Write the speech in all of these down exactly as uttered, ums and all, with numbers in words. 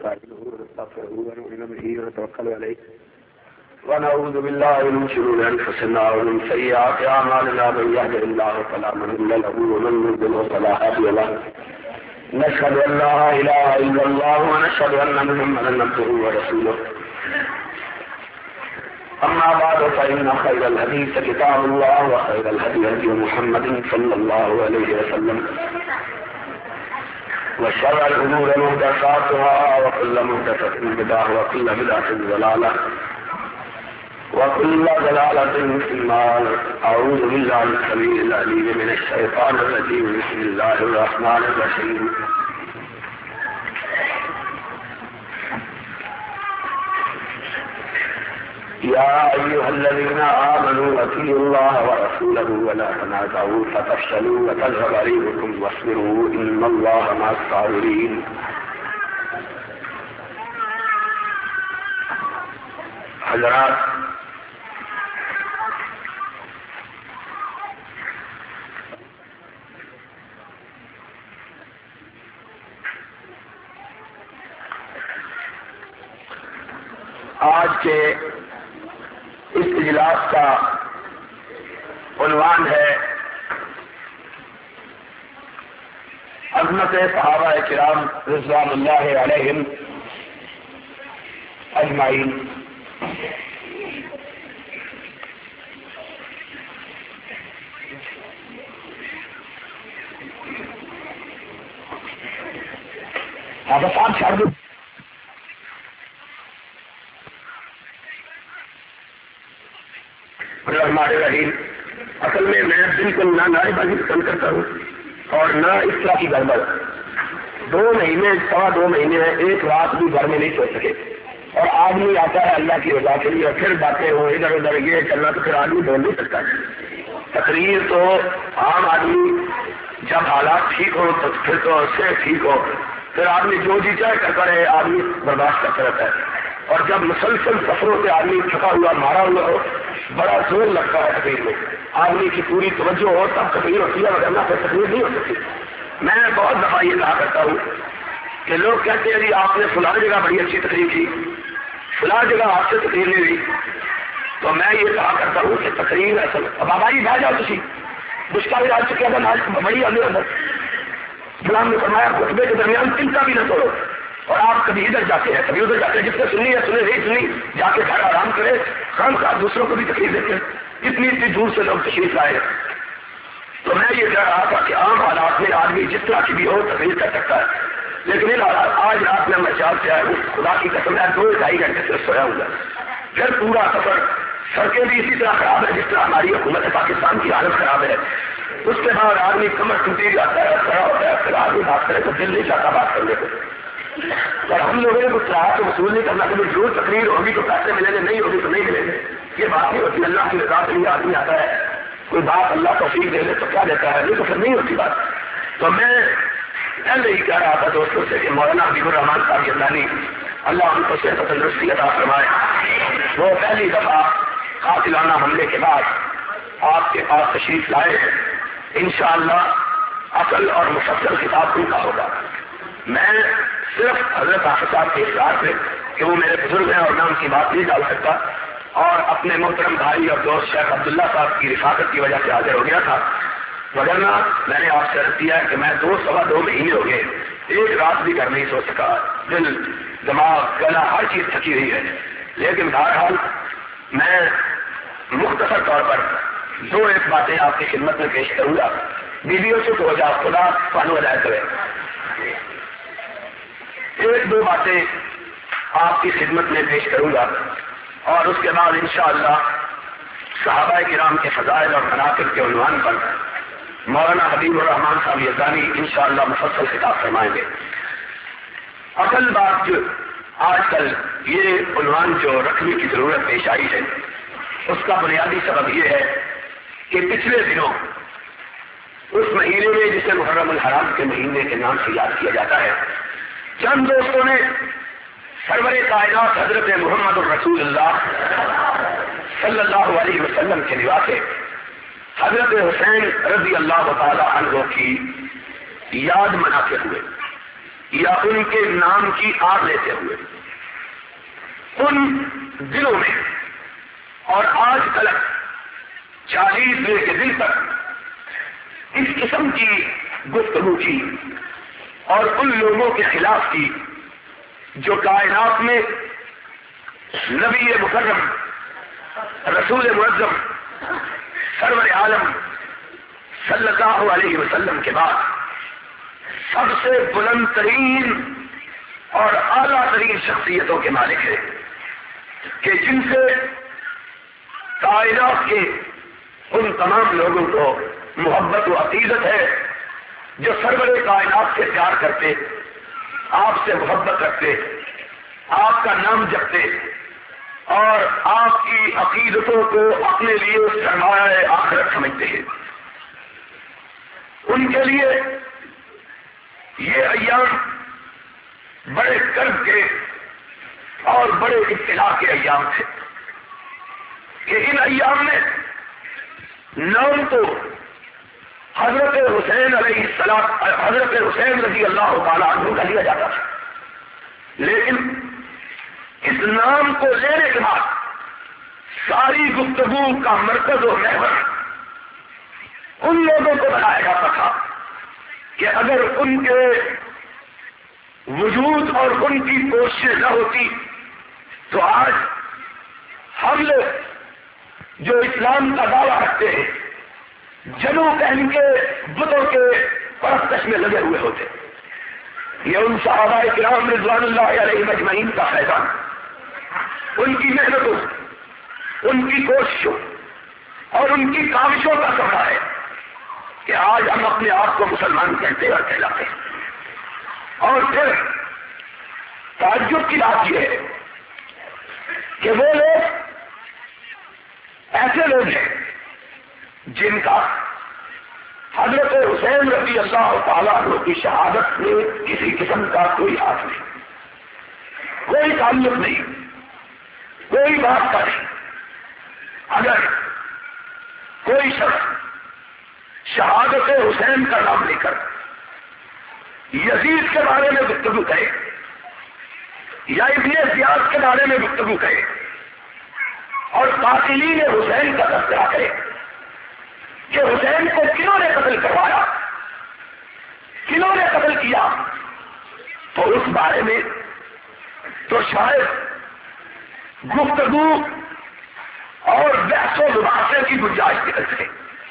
نستعينه ونستغفره ونؤمن به ونتوكل عليه ونعوذ بالله من شرور انفسنا ومن سيئات اعمالنا من يهده الله فلا مضل له ومن يضلل فلا هادي له نشهد ان لا اله الا الله ونشهد ان محمدا عبده ورسوله اما بعد فان خير الحديث كتاب الله وخير الهدي هدي محمد صلى الله عليه وسلم وشر الأمور محدثاتها وكل محدثة بدعة وكل بدعة ضلالة وكل ضلالة في النار. أعوذ بالله السميع العليم من الشيطان الرجيم. بسم الله الرحمن الرحيم. يا أيها الذين آمنوا أطيعوا الله ورسوله ولا تنازعوا فتفشلوا وتذهب ريحكم واصبروا إن الله مع الصابرين. حضرات، آج کے اس اجلاس کا عنوان ہے عظمت صحابہ کرام رضوان اللہ علیہم اجمعین. آپ آپ چھاڑ دو. ہمارے رحیم اصل میں میں بالکل نہ نعرے بازی پسند کرتا ہوں اور نہ اس طرح کی گڑبڑ. دو مہینے سوا دو مہینے ایک رات بھی گھر میں نہیں سو سکے اور آدمی آتا ہے اللہ کی رضا کے لیے اور پھر باتیں ہو ادھر ادھر یہ چلنا تو پھر آدمی بول نہیں سکتا. تقریر تو عام آدمی جب حالات ٹھیک ہو تو پھر تو سے ٹھیک ہو پھر آدمی جو جی چاہے کرتا رہے آدمی برداشت کرتا رہتا ہے. اور جب مسلسل سفروں سے آدمی تھکا ہوا مارا ہوا ہو بڑا زور لگتا ہے تقریر میں. آدمی کی پوری توجہ ہو تب تقریر ہوتی ہے ورنہ پھر تقریر نہیں ہو سکتی. میں بہت دفعہ یہ کہا کرتا ہوں کہ لوگ کہتے ہیں جی آپ نے فلاں جگہ بڑی اچھی تقریر کی فلاں جگہ آپ سے تقریر نہیں ہوئی. تو میں یہ کہا کرتا ہوں کہ تقریر اصل بابا جی بہ جاؤ تھی دشکا بھی راج چکے اندر بڑی اندر اندر اسلام نے فرمایا خطبے کے درمیان چنتا بھی نہ توڑو. اور آپ کبھی ادھر جاتے ہیں کبھی ادھر جاتے ہیں جس نے سنی ہے سنے نہیں سنی جا کے گھر آرام کرے خام خواہ دوسروں کو بھی تکلیف دیتے ہیں. اتنی اتنی دور سے لوگ تشریف لائے. تو میں یہ کہہ رہا تھا کہ عام حالات میں آدمی جس طرح کی بھی ہو تقریر کر سکتا ہے لیکن ان حالات آج رات میں میں چار سے آیا ہوں خدا کی قسم ہے دو ڈھائی گھنٹے سے سویا ہوں گا. پھر پورا سفر سڑکیں بھی اسی طرح خراب ہے جس طرح ہماری حکومت پاکستان کی حالت خراب ہے. اس کے بعد آدمی کمر ٹوٹی جاتا ہے کھڑا ہوتا ہے پھر آدمی بات کرے تو دل نہیں چاہتا بات کرنے کو. اور ہم لوگوں نے کچھ راحت کو وصول نہیں کرنا کہ جو تقریر ہوگی تو پیسے ملیں گے نہیں ہوگی تو نہیں ملیں گے. یہ بات نہیں ہوتی. اللہ کی رضا کے لیے آدمی آتا ہے کوئی بات اللہ توفیق دے لے تو کیا دیتا ہے نہیں تو پھر نہیں ہوتی بات. تو میں پہلے ہی کہہ رہا تھا دوستوں سے کہ مولانا حبیب الرحمان صاحب یزدانی اللہ ان کو صحت و تندرستی عطا فرمائے وہ پہلی دفعہ قاتلانہ حملے کے بعد آپ کے پاس تشریف لائے ہیں. انشاءاللہ اصل اور مفصل کتاب ان کا ہوگا. میں صرف حضرت حافظ صاحب کے اخلاق سے کہ وہ میرے بزرگ ہیں اور میں ان کی بات نہیں ڈال سکتا اور اپنے محترم بھائی اور دوست شیخ عبداللہ صاحب کی رفاقت کی وجہ سے حاضر ہو گیا تھا. وگرنہ میں نے آپ سے عرض کیا ہے کہ میں دو سوا دو مہینے ہو گئے ایک رات بھی گھر نہیں سو سکا. دل دماغ گلا ہر چیز تھکی ہوئی ہے. لیکن بہرحال میں مختصر طور پر دو ایک باتیں آپ کی خدمت میں پیش کروں گا. بیویوں سے تو ہو جا خدا پانو ہدایت کرے. ایک دو باتیں آپ کی خدمت میں پیش کروں گا اور اس کے بعد انشاءاللہ صحابہ کرام کے فضائل اور مناقب کے عنوان پر مولانا حبیب الرحمان صاحب یزدانی انشاءاللہ مفصل خطاب فرمائیں گے. اصل بات جو آج کل یہ عنوان جو رکھنے کی ضرورت پیش آئی ہے اس کا بنیادی سبب یہ ہے کہ پچھلے دنوں اس مہینے میں جسے محرم الحرام کے مہینے کے نام سے یاد کیا جاتا ہے چند دوستوں نے سرور کائنات حضرت محمد الرسول اللہ صلی اللہ علیہ وسلم کے نواسے حضرت حسین رضی اللہ تعالی عنہ کی یاد مناتے ہوئے یا ان کے نام کی آگ لیتے ہوئے ان دنوں میں اور آج تک چالیسویں کے دن تک اس قسم کی گفتگو کی اور ان لوگوں کے خلاف کی جو کائنات میں نبی مکرم رسول معظم سرور عالم صلی اللہ علیہ وسلم کے بعد سب سے بلند ترین اور اعلیٰ ترین شخصیتوں کے مالک ہے کہ جن سے کائنات کے ان تمام لوگوں کو محبت و عقیدت ہے جو سرور کائنات سے پیار کرتے، آپ سے محبت رکھتے، آپ کا نام جپتے اور آپ کی عقیدتوں کو اپنے لیے سرمایہ آخرت سمجھتے ہیں. ان کے لیے یہ ایام بڑے کرب کے اور بڑے ابتلا کے ایام تھے کہ ان ایام میں نام تو حضرت حسین علیہ السلام حضرت حسین رضی اللہ تعالیٰ عنہ کا لیا جاتا تھا، لیکن اس نام کو لینے کے بعد ساری گفتگو کا مرکز و محور ان لوگوں کو بنایا جاتا تھا کہ اگر ان کے وجود اور ان کی کوششیں نہ ہوتی تو آج ہم لوگ جو اسلام کا دعویٰ رکھتے ہیں جنوں پہن کے بتوں کے پرستش میں لگے ہوئے ہوتے. یہ ان صحابہ کرام رضوان اللہ علیہ مجمعین کا فیضان، ان کی محنتوں، ان کی کوششوں اور ان کی کاوشوں کا ثمرہ ہے کہ آج ہم اپنے آپ کو مسلمان کہتے اور کہلاتے ہیں. اور پھر تعجب کی بات یہ ہے کہ وہ لوگ ایسے لوگ ہیں جن کا حضرت حسین رضی اللہ تعالیٰ عنہ کی شہادت میں کسی قسم کا کوئی ہاتھ نہیں، کوئی تعلق نہیں، کوئی بات کا نہیں. اگر کوئی شخص شہادت حسین کا نام لے کر یزید کے بارے میں گفتگو کرے یا ابن زیاد کے بارے میں گفتگو کرے اور قاتلین حسین کا تذکرہ کرے کہ حسین کو کنہوں نے قتل کروایا، کنہوں نے قتل کیا، تو اس بارے میں تو شاید گفتگو اور بحث و مباحثے کی گنجائش نکل سکے.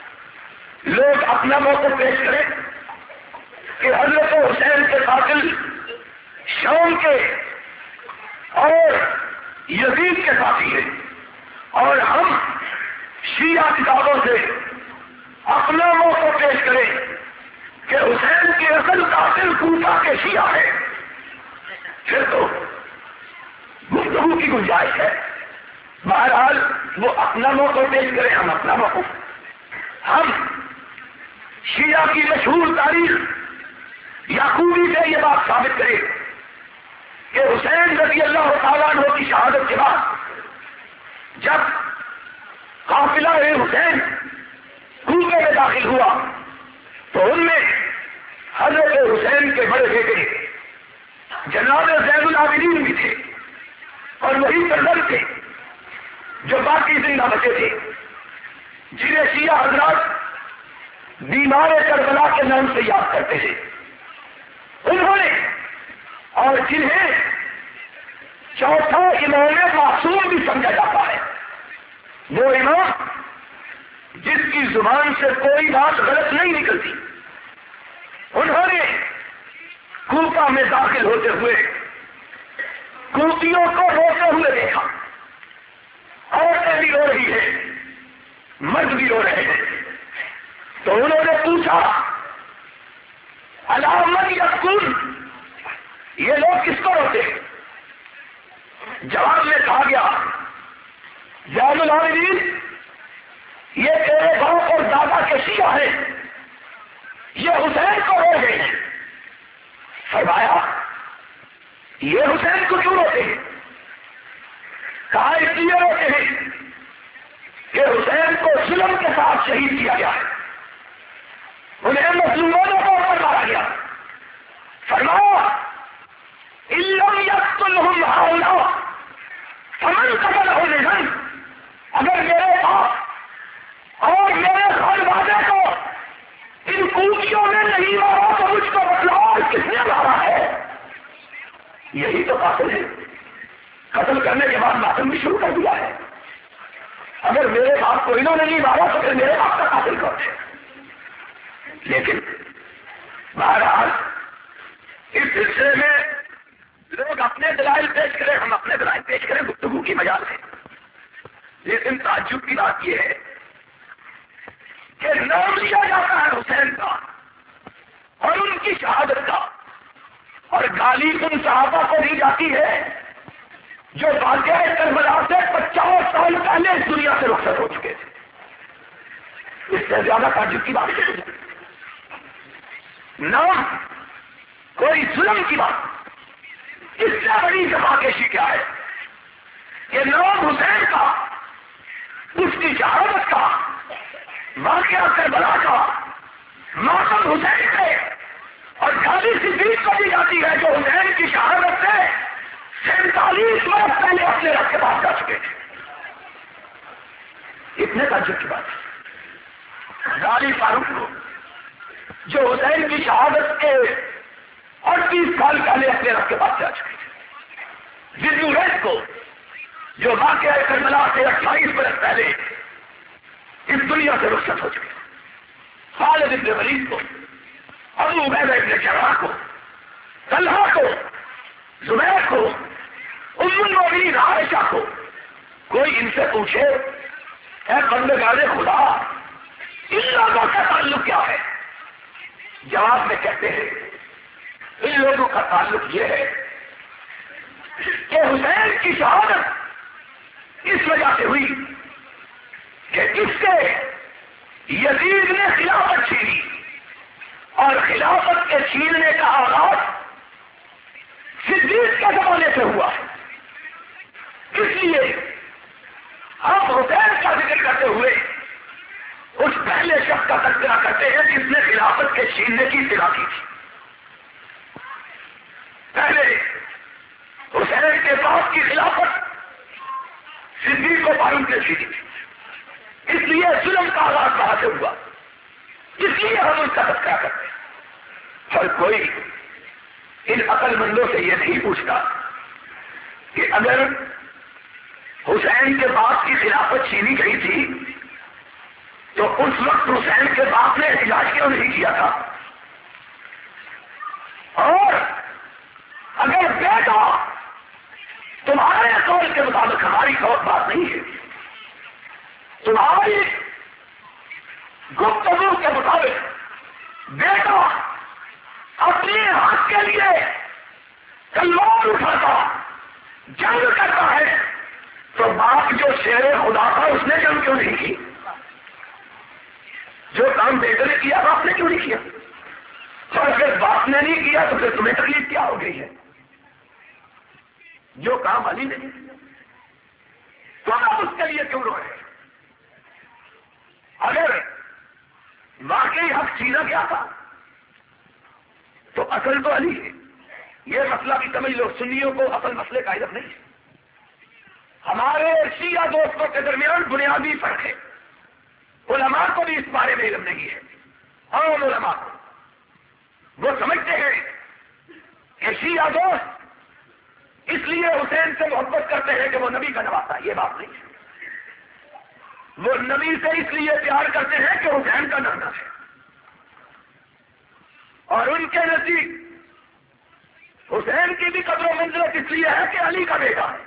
لوگ اپنا موقف پیش کریں کہ حضرت حسین کے قاتل شام کے اور یزید کے ساتھی ہیں، اور ہم شیعہ کتابوں سے اپنا موقف پیش کریں کہ حسین کے اصل قاتل کوفہ کے شیعہ ہے، پھر تو گفتگو کی گنجائش ہے. بہرحال وہ اپنا موقف پیش کریں، ہم اپنا موقف. ہم شیعہ کی مشہور تاریخ یعقوبی سے یہ بات ثابت کرے کہ حسین رضی اللہ تعالیٰ عنہ کی شہادت کے بعد جب قافلہ حسین کوفے میں داخل ہوا تو ان میں حضرت حسین کے بڑے بیٹے جناب زین العابدین بھی تھے اور وہی سردر تھے جو باقی زندہ بچے تھے، جنہیں شیعہ حضرات بیمار کربلا کے نام سے یاد کرتے تھے. انہوں نے اور جنہیں چوتھا امام معصوم بھی سمجھا جاتا ہے، وہ امام جس کی زبان سے کوئی بات غلط نہیں نکلتی، انہوں نے کوفہ میں داخل ہوتے ہوئے کوفیوں کو روتے ہوئے دیکھا. عورتیں بھی رو رہی ہیں، مرد بھی رو رہے ہیں. تو انہوں نے پوچھا علامت یسکن، یہ لوگ کس کو روتے ہیں؟ جواب میں کہا گیا زین العابدین یہ تیرے باپ اور دادا کے شیعہ ہیں، یہ حسین کو رو گئے ہیں. فرمایا یہ حسین کو کیوں روتے ہیں؟ کہا اس لیے روتے ہیں کہ حسین کو ظلم کے ساتھ شہید کیا گیا ہے، انہیں مظلوموں کو اوپر مارا گیا. فرمایا میرے باپ اور میرے خانوادے کو ان کوٹیوں میں نہیں مارا تو مجھ کو بتلاؤ کس نے مارا ہے؟ یہی تو قاتل ہے. قتل کرنے کے بعد ماتم بھی شروع کر دیا ہے. اگر میرے باپ کو انہوں نے نہیں مارا تو پھر میرے باپ کا قاتل کون ہے؟ لیکن بہرحال اس سلسلے میں لوگ اپنے دلائل پیش کریں، ہم اپنے دلائل پیش کریں، گفتگو کی مجال ہے. لیکن تعجب کی بات یہ ہے کہ نام لیا جاتا ہے حسین کا اور ان کی شہادت کا، اور گالی ان صحابہ کو دی جاتی ہے جو واقعہ کربلا سے پچاس سال پہلے اس دنیا سے رخصت ہو چکے تھے. اس سے زیادہ تعجب کی بات ہے نام کوئی ظلم کی بات. اس سے بڑی جفاکشی کیا ہے کہ نام حسین کا، اس کی شہادت کا، واقعہ کربلا کا، ماتم حسین کے، اور گالی صدیق کو دی جاتی ہے جو حسین کی شہادت سے سینتالیس برس پہلے اپنے رب کے پاس جا چکے تھے. اتنے تعجب کی بات ہے. غازی فاروق کو جو حسین کی شہادت کے اڑتیس سال پہلے اپنے رب کے پاس جا چکے تھے. ذو ریس کو جو واقعہ کربلا سے اٹھائیس برس پہلے اس دنیا سے رخصت ہو چکے تھے. خالد بن ولید کو، ابو عبیدہ بن جراح کو، طلحہ کو، زبیر کو، ام المؤمنین عائشہ کو، کوئی ان سے پوچھے اے بندگان خدا ان لوگوں کا تعلق کیا ہے؟ جواب میں کہتے ہیں ان لوگوں کا تعلق یہ ہے کہ حسین کی شہادت اس وجہ سے ہوئی کہ اس سے یزید نے خلافت چھینی، اور خلافت کے چھیننے کا آغاز صدیق کے زمانے سے ہوا ہے. اس لیے ہم حسین کا ذکر کرتے ہوئے اس پہلے شخص کا تذکرہ کرتے ہیں جس نے خلافت کے چھیننے کی ابتدا کی تھی. پہلے حسین کے باپ کی خلافت صدیق کو فاروق نے چھینی تھی. اس لیے ظلم کا آغاز کہاں سے ہوا، اس لیے ہم اس کا تذکرہ کرتے ہیں. اور کوئی ان عقل مندوں سے یہ نہیں پوچھتا کہ اگر حسین کے باپ کی خلافت چھینی گئی تھی تو اس وقت حسین کے باپ نے احتجاج کیوں نہیں کیا تھا، اور اگر بیٹا تمہارے قول کے مطابق، ہماری قول بات نہیں ہے، تمہاری گفتگو کے مطابق بیٹا اپنے حق کے لیے تلوار اٹھاتا، جنگ کرتا ہے، تو باپ جو شیر خدا تھا اس نے جنگ کیوں نہیں کی؟ جو کام بیٹے نے کیا باپ نے کیوں نہیں کیا؟ اور اگر باپ نے نہیں کیا تو پھر تمہیں تکلیف کیا ہو گئی ہے؟ جو کام علی نے کیا تو آپ اس کے لیے کیوں روئے؟ اگر واقعی حق چھینا گیا تھا تو اصل تو علی ہے. یہ مسئلہ بھی سمجھ لو، سنیوں کو اصل مسئلے کا علم نہیں ہے. ہمارے شیعہ دوستوں کے درمیان بنیادی فرق ہے. علماء کو بھی اس بارے میں علم نہیں ہے. عام علماء کو وہ سمجھتے ہیں کہ شیعہ دوست اس لیے حسین سے محبت کرتے ہیں کہ وہ نبی کا نواسا. یہ بات نہیں ہے. وہ نبی سے اس لیے پیار کرتے ہیں کہ حسین کا نانا ہے، اور ان کے نزدیک حسین کی بھی قدر و منزلت اس لیے ہے کہ علی کا بیٹا ہے.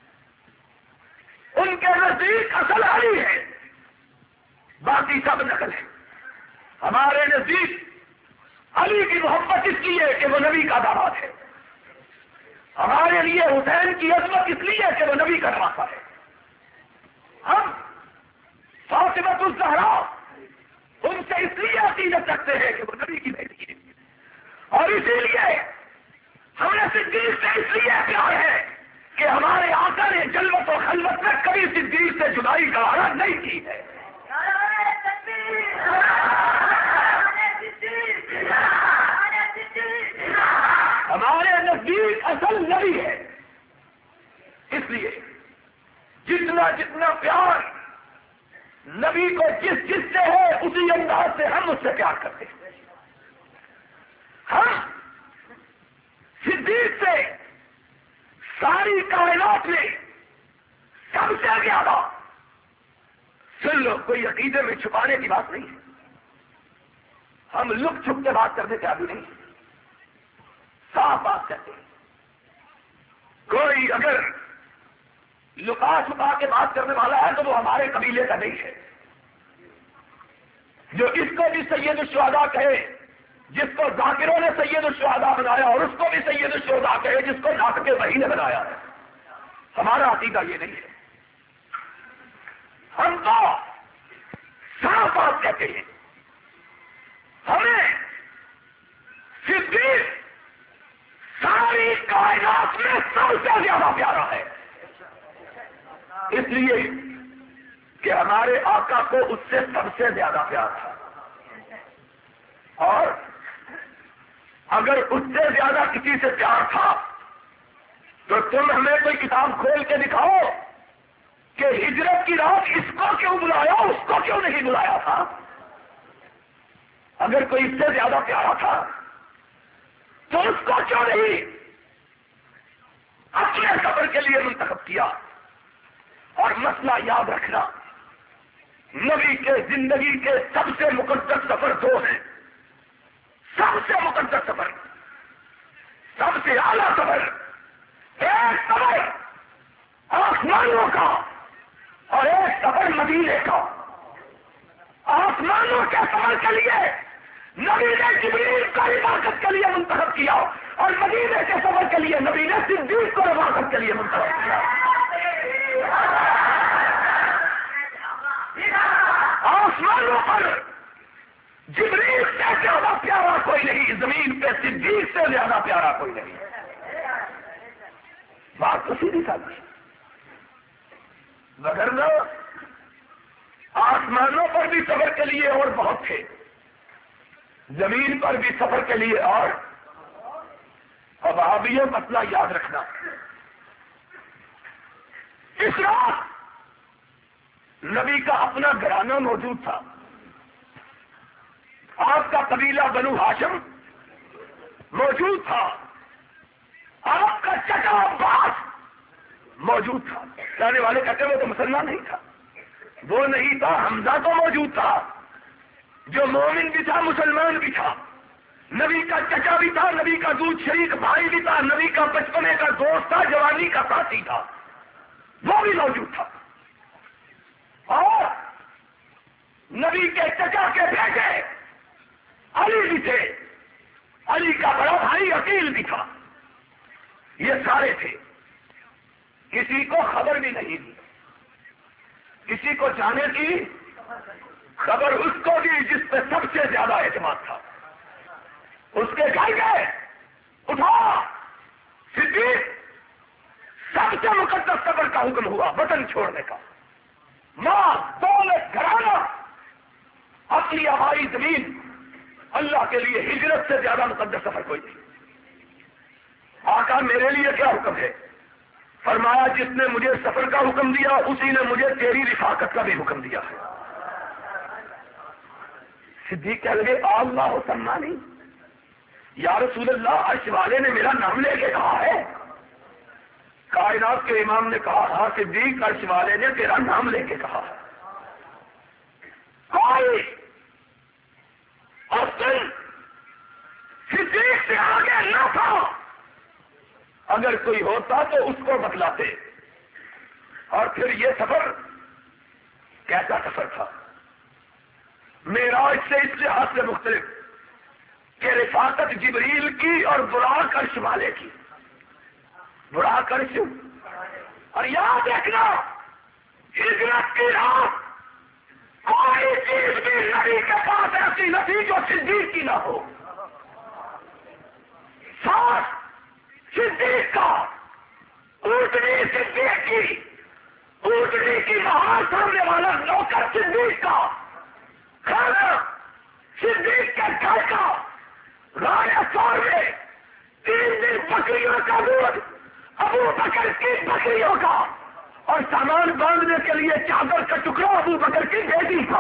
ان کے نزدیک اصل علی ہے، باقی سب نقل ہے. ہمارے نزدیک علی کی محبت اس لیے کہ وہ نبی کا داماد ہے. ہمارے لیے حسین کی عظمت اس لیے کہ وہ نبی کا نواسا ہے. ہم فاطمہ الزہرا ان سے اس لیے عقیدت رکھتے ہیں کہ وہ نبی کی بیٹی ہے، اور اسی لیے ہمیں صدیق سے اس لیے پیار ہے کہ ہمارے آقا نے جلوت و خلوت میں کبھی صدیق سے جدائی کا عرض نہیں کی ہے. ہمارے نزدیک اصل نبی ہے. اس لیے جتنا جتنا پیار نبی کو جس جس سے ہے اسی انداز سے ہم اس سے پیار کرتے ہیں. ہم صدیق سے ساری کائنات میں سب سے زیادہ. سن لو، کوئی عقیدے میں چھپانے کی بات نہیں ہے. ہم لک چھپ کے بات کرنے کے عادی نہیں، صاف بات کرتے ہیں. کوئی اگر لکا چھپا کے بات کرنے والا ہے تو وہ ہمارے قبیلے کا نہیں ہے. جو اس کو بھی سید الشہداء کہے، جس کو ذاکروں نے سید الشہداء بنایا، اور اس کو بھی سید الشہداء کہے جس کو ناطق وحی نے بنایا ہے، ہمارا عقیدہ یہ نہیں ہے. ہم تو صاف بات کہتے ہیں، ہمیں صدیق ساری کائنات میں سب سے زیادہ پیارا ہے. اس لیے کہ ہمارے آقا کو اس سے سب سے زیادہ پیار تھا. اور اگر اس سے زیادہ کسی سے پیار تھا تو تم ہمیں کوئی کتاب کھول کے دکھاؤ کہ ہجرت کی رات اس کو کیوں بلایا، اس کو کیوں نہیں بلایا تھا. اگر کوئی اس سے زیادہ پیارا تھا تو اس کو کیوں نہیں اپنے سفر کے لیے منتخب کیا. اور مسئلہ یاد رکھنا، نبی کے زندگی کے سب سے مقدس سفر دو ہیں. سب سے مقدس سفر، سب سے اعلیٰ سفر. ایک سفر آسمانوں کا اور ایک سفر مدینے کا. آسمانوں کے سفر کے لیے نبی نے جبریل کو عبادت کے لیے منتخب کیا، اور مدینے کے سفر کے لیے نبی نے صدیق کو عبادت کے لیے منتخب کیا. آسمانوں پر جبریل سے زیادہ پیارا کوئی نہیں، زمین پہ صدیق سے زیادہ پیارا کوئی نہیں. بات تو سیدھی سادی. مگر نہ آسمانوں پر بھی سفر کے لیے اور بہت تھے، زمین پر بھی سفر کے لیے اور. اب آپ یہ مسئلہ یاد رکھنا، اس رات نبی کا اپنا گھرانہ موجود تھا. آپ کا قبیلہ بنو ہاشم موجود تھا. آپ کا چچا عباس موجود تھا. جانے والے کہتے وہ تو مسلمان نہیں تھا، وہ نہیں تھا. حمزہ تو موجود تھا جو مومن بھی تھا، مسلمان بھی تھا. نبی کا چچا بھی تھا، نبی کا دودھ شریک بھائی بھی تھا، نبی کا بچپنے کا دوست تھا، جوانی کا ساتھی تھا، وہ بھی موجود تھا. اور نبی کے چچا کے بیٹے علی بھی تھے، علی کا بڑا بھائی عقیل بھی تھا. یہ سارے تھے. کسی کو خبر بھی نہیں دی، کسی کو جانے کی خبر اس کو دی جس پہ سب سے زیادہ اعتماد تھا. اس کے گھر گئے، اٹھا صدیق. سب سے مقدس سفر کا حکم ہوا وطن چھوڑنے کا. ماں، دولت، گھرانہ، اپنی آبائی زمین، اللہ کے لیے ہجرت سے زیادہ مقدس سفر کوئی نہیں. آقا میرے لیے کیا حکم ہے؟ فرمایا جس نے مجھے سفر کا حکم دیا اسی نے مجھے تیری رفاقت کا بھی حکم دیا ہے. صدیق کہہ لگے اللہ سمانی، یا رسول اللہ عرش والے نے میرا نام لے کے کہا ہے. کائنات کے امام نے کہا ہاں صدیق عرش والے نے تیرا نام لے کے کہا ہے. کوئی اور تم صدیق سے آگے نہ تھا. اگر کوئی ہوتا تو اس کو بتلاتے. اور پھر یہ سفر کیسا سفر تھا؟ معراج سے اس لحاظ سے مختلف کہ رفاقت جبریل کی اور براق عرش والے کی. براق عرش. اور یاد رکھنا ہجرت کی رات کوئی چیز بھی نبی کے پاس ایسی نبی جو صدیق کی نہ ہو. ساتھ صدیق کا اونٹنے سے دیکھی، اونٹنے کی مہار سامنے والا نوکر صدیق کا، کھانا صدیق کے گھر کا، رائے سور میں تین دن بکریوں کا دودھ ابو بکر کی بکریوں کا، اور سامان باندھنے کے لیے چادر کا ٹکڑا ابو بکر کی بیٹی تھا.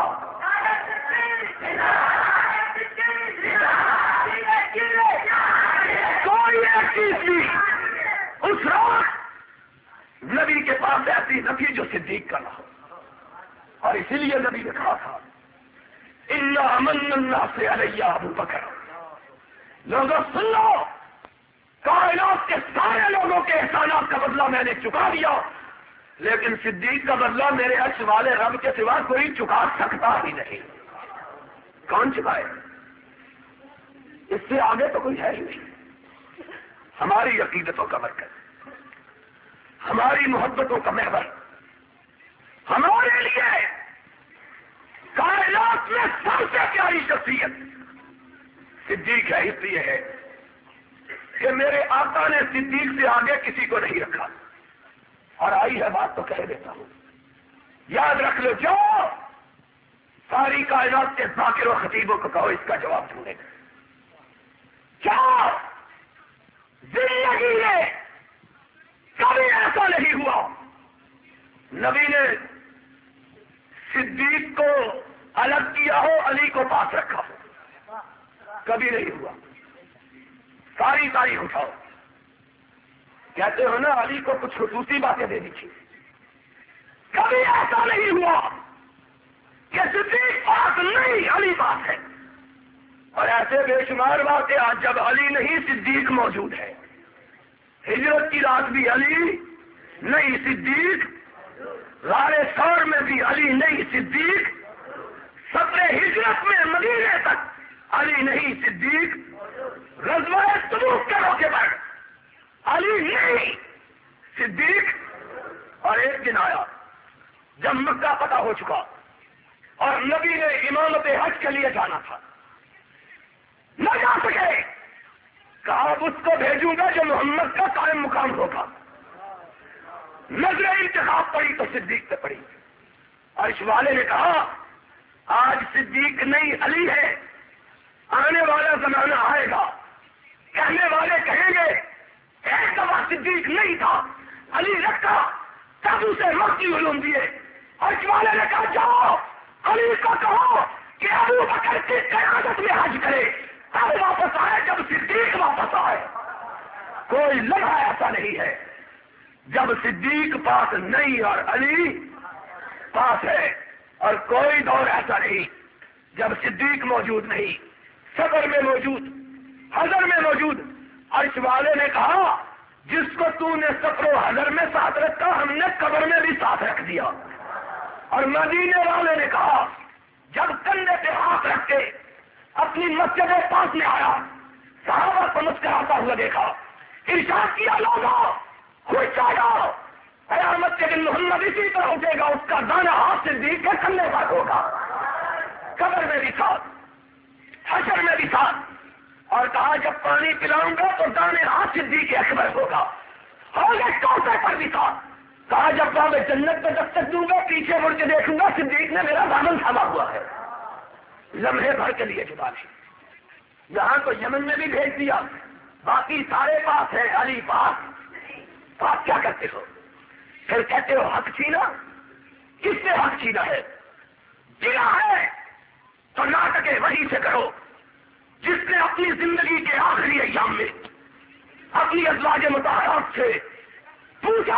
کوئی ایک چیز بھی اس رات نبی کے پاس ایسی نہ تھی جو صدیق کا نہ ہو. اور اسی لیے نبی نے کہا تھا اللہ من اللہ سے علیہ ابو بکر. لوگوں سن لو، کائنات کے سارے لوگوں کے احسانات کا بدلہ میں نے چکا دیا، لیکن صدیق کا بدلہ میرے عرش والے رب کے سوا کوئی چکا سکتا ہی نہیں. کون چکائے؟ اس سے آگے تو کوئی ہے ہی نہیں. ہماری عقیدتوں کا مرکز، ہماری محبتوں کا محور، ہمارے لیے کائنات میں سب سے پیاری شخصیت صدیق ہے. اس لیے ہے کہ میرے آقا نے صدیق سے آگے کسی کو نہیں رکھا. اور آئی ہے بات تو کہہ دیتا ہوں، یاد رکھ لو، جو ساری کائنات کے ذاکر و خطیبوں کو کہو اس کا جواب ڈھونڈے گا. کیا زندگی میں کبھی ایسا نہیں ہوا نبی نے صدیق کو الگ کیا ہو، علی کو پاس رکھا ہو؟ کبھی نہیں ہوا. ساری تاریخ اٹھاؤ، کہتے ہو نا علی کو کچھ خصوصی باتیں دے دی تھی. کبھی ایسا نہیں ہوا کہ صدیق پاس نہیں علی پاس ہے. اور ایسے بے شمار باتیں آج جب علی نہیں صدیق موجود ہے. ہجرت کی رات بھی علی نہیں صدیق، غار ثور میں بھی علی نہیں صدیق، سفر ہجرت میں مدینے تک علی نہیں صدیق، غزوہ تبوک کے موقع پر علی نہیں صدیق. اور ایک دن آیا جب مکہ فتح ہو چکا اور نبی نے امامت حج کے لیے جانا تھا، نہ جا سکے. کہا اب اس کو بھیجوں گا جو محمد کا قائم مقام ہوگا. نظر انتخاب پڑی تو صدیق پہ پڑی. عرش والے نے کہا آج صدیق نہیں علی ہے، آنے والا زمانہ آئے گا کہنے والے کہیں گے ایک دفعہ صدیق نہیں تھا علی رکھا، تب اسے مکی علوم دیے. عرش والے نے کہا جاؤ علی کو کہو کہ ابو بکر کی قیادت میں حج کرے، تب واپس آئے جب صدیق واپس آئے. کوئی لمحہ ایسا نہیں ہے جب صدیق پاس نہیں اور علی پاس ہے، اور کوئی دور ایسا نہیں جب صدیق موجود نہیں، صبر میں موجود، حضر میں موجود. عرش والے نے کہا جس کو تو نے صبر و حضر میں ساتھ رکھا ہم نے قبر میں بھی ساتھ رکھ دیا. اور مدینے والے نے کہا جب کندھے پہ ہاتھ رکھ کے اپنی مسجد پاس میں آیا، صحابہ کو مسکراتا ہوا دیکھا، ارشاد کیا لوگوں خوش آ جاؤ، قیامت کے دن محمد اسی طرح اٹھے گا، اس کا دانا ہاتھ صدیق کے کندھے پر ہوگا. قبر میں بھی ساتھ، حشر میں بھی ساتھ. اور کہا جب پانی پلاؤں گا تو دانے ہاتھ صدیق اکبر ہوگا. ہوگے کوسے پر بھی ساتھ. کہا جب باب جنت میں دستک دوں گا پیچھے مڑ کے دیکھوں گا صدیق نے میرا دامن تھاما ہوا ہے. لمحے بھر کے لیے جدا نہیں. یہاں تو یمن میں بھی بھیج دیا، باقی سارے پاس ہے، علی پاس. آپ کیا کرتے ہو؟ پھر کہتے ہو حق چھینا. کس سے حق چھینا ہے؟ جنا ہے تو ناٹکے وہیں سے کرو جس نے اپنی زندگی کے آخری ایام میں اپنی ازواج مطہرات سے پوچھا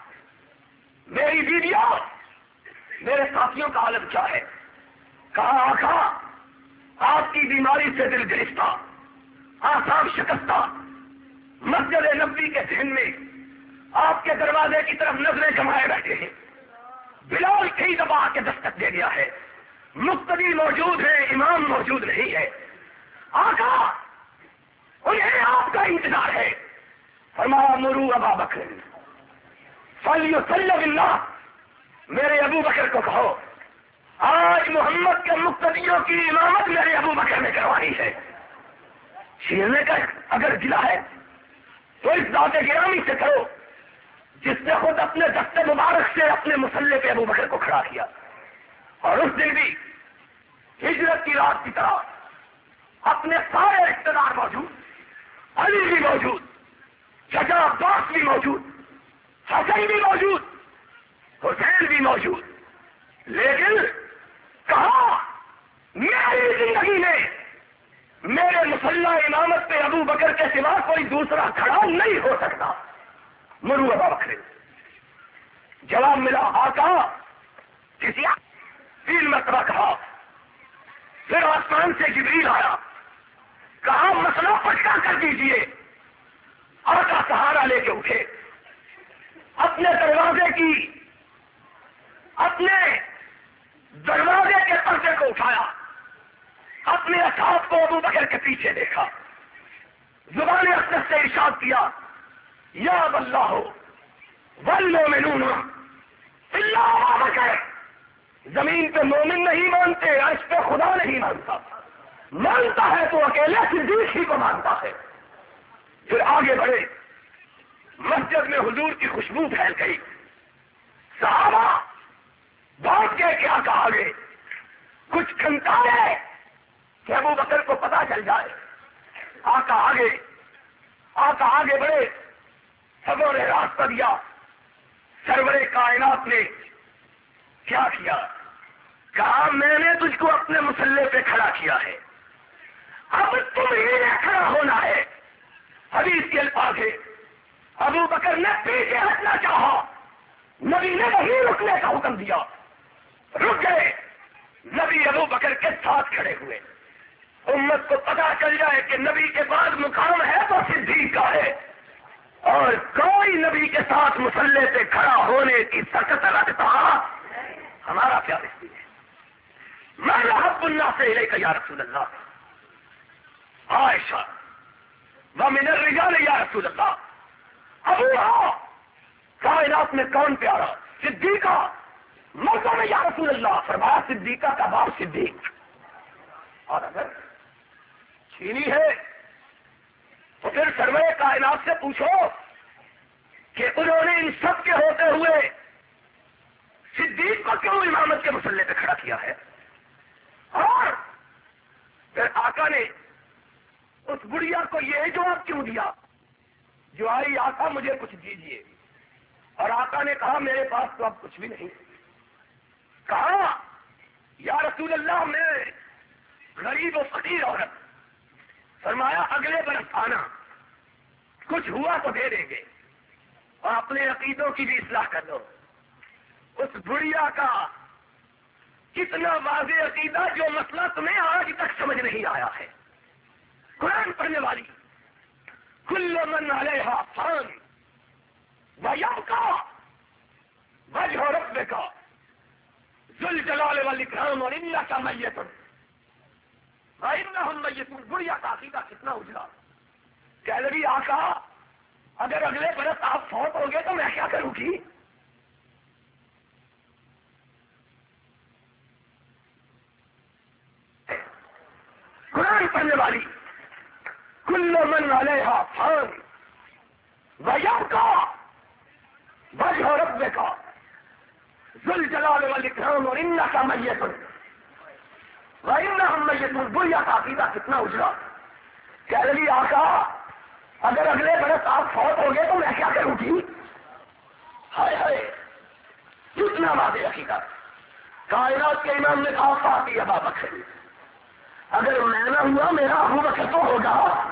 میری بیویاں میرے ساتھیوں کا حالت کیا ہے. کہا آقا آپ کی بیماری سے دل گرفتہ، آساب شکستہ، مسجد نبوی کے ذہن میں آپ کے دروازے کی طرف نظریں جمائے بیٹھے ہیں. بلال کئی دفعہ آ کے دستک دے گیا ہے، مقتدی موجود ہے، امام موجود نہیں ہے. آقا انہیں آپ کا انتظار ہے. فرمایا مرو ابا بکر فلیصلی باللہ، میرے ابو بکر کو کہو آج محمد کے مقتدیوں کی امامت میرے ابو بکر نے کروانی ہے. چھیلنے کا اگر گلا ہے تو اس ذات گرامی سے کرو جس نے خود اپنے دست مبارک سے اپنے مسلح پہ ابو بکر کو کھڑا کیا. اور اس دن بھی ہجرت کی رات کی طرح اپنے سارے رشتے دار موجود، علی بھی موجود، چچا عباس بھی موجود، حسن بھی موجود، حسین بھی موجود، لیکن کہا میری زندگی میں میرے مسلح امامت پہ ابو بکر کے سوا کوئی دوسرا کھڑا نہیں ہو سکتا، مرو ابا بکر۔ جواب ملا آقا کسی تین مرتبہ کہا، پھر آسمان سے جبریل آیا، کہا مسئلہ پٹکا کر دیجئے۔ آقا سہارا لے کے اٹھے، اپنے دروازے کی اپنے دروازے کے پردے کو اٹھایا، اپنے اصحاب کو ابو بکر کے پیچھے دیکھا، زبان اقدس سے ارشاد کیا، یا اللہ والمؤمنون الا ابا بکر۔ زمین پہ مومن نہیں مانتے، عرش پہ خدا نہیں مانتا، مانتا ہے تو اکیلے صدیق ہی کو مانتا ہے۔ پھر آگے بڑھے، مسجد میں حضور کی خوشبو پھیل گئی، صحابہ بھاگ کے کیا کہا گے، کچھ کھنکا ہے کہ ابو بکر کو پتا چل جائے۔ آقا آگے آقا آگے بڑھے، سبوں نے راستہ دیا۔ سرور کائنات نے کیا کیا؟ کہا میں نے تجھ کو اپنے مسلح پہ کھڑا کیا ہے، اب تم ہی نے کھڑا ہونا ہے۔ حدیث کے الفاظ ہے، ابو بکر نے پیچھے ہٹنا چاہا، نبی نے وہیں رکنے کا حکم دیا، رک گئے۔ نبی ابو بکر کے ساتھ کھڑے ہوئے۔ امت کو پتا چل جائے کہ نبی کے بعد مقام ہے تو صدیق کا ہے، اور کوئی نبی کے ساتھ مسلح پہ کھڑا ہونے کی طاقت رکھتا ہمارا کیا رشتے ہے؟ میں احب الناس الیک یا رسول اللہ، عائشہ ومن الرجال یا رسول اللہ، ابو کائنات میں کون پیارا؟ صدیقہ۔ مردوں میں یا رسول اللہ، فرمایا صدیقہ کا باپ صدیق۔ اور اگر چھینی ہے تو پھر سرور کائنات سے پوچھو کہ انہوں نے ان سب کے ہوتے ہوئے صدیق کو کیوں امامت کے مسلح پہ کھڑا کیا ہے؟ اور پھر آقا نے اس بڑھیا کو یہ جواب کیوں دیا جو آئی، آقا مجھے کچھ دیجیے، اور آقا نے کہا میرے پاس تو اب کچھ بھی نہیں۔ کہا یا رسول اللہ میں غریب و فقیر عورت، فرمایا اگلے برس آنا، کچھ ہوا تو دے دیں گے، اور اپنے عقیدوں کی بھی اصلاح کر دو۔ اس بڑھیا کا کتنا واضح عقیدہ جو مسئلہ تمہیں آج تک سمجھ نہیں آیا ہے۔ قرآن پڑھنے والی، کل من علیہا فان ویبقی وجہ ربک ذو الجلال والاکرام وانک میت وانہم میتون۔ بڑھیا کا عقیدہ کتنا اجلا، کہہ لگی آقا اگر اگلے برس آپ فوت ہو گئے تو میں کیا کروں گی؟ قرآن پڑھنے والی، کل من علیہا فان ویبقی وجہ ربک ذو الجلال والاکرام وانک میت وانہم میتون۔ بڑھیا کا عقیدہ کتنا اجلا، کہہ لگی آقا اگر اگلے برس آپ فوت ہو گئے تو میں کیا کروں گی؟ ہائے ہائے کتنا واضح عقیدہ۔ کائنات کے امام نے کہا فاطی ابا بکر، اگر میں نہ ہوا میرا ابو بکر تو ہوگا،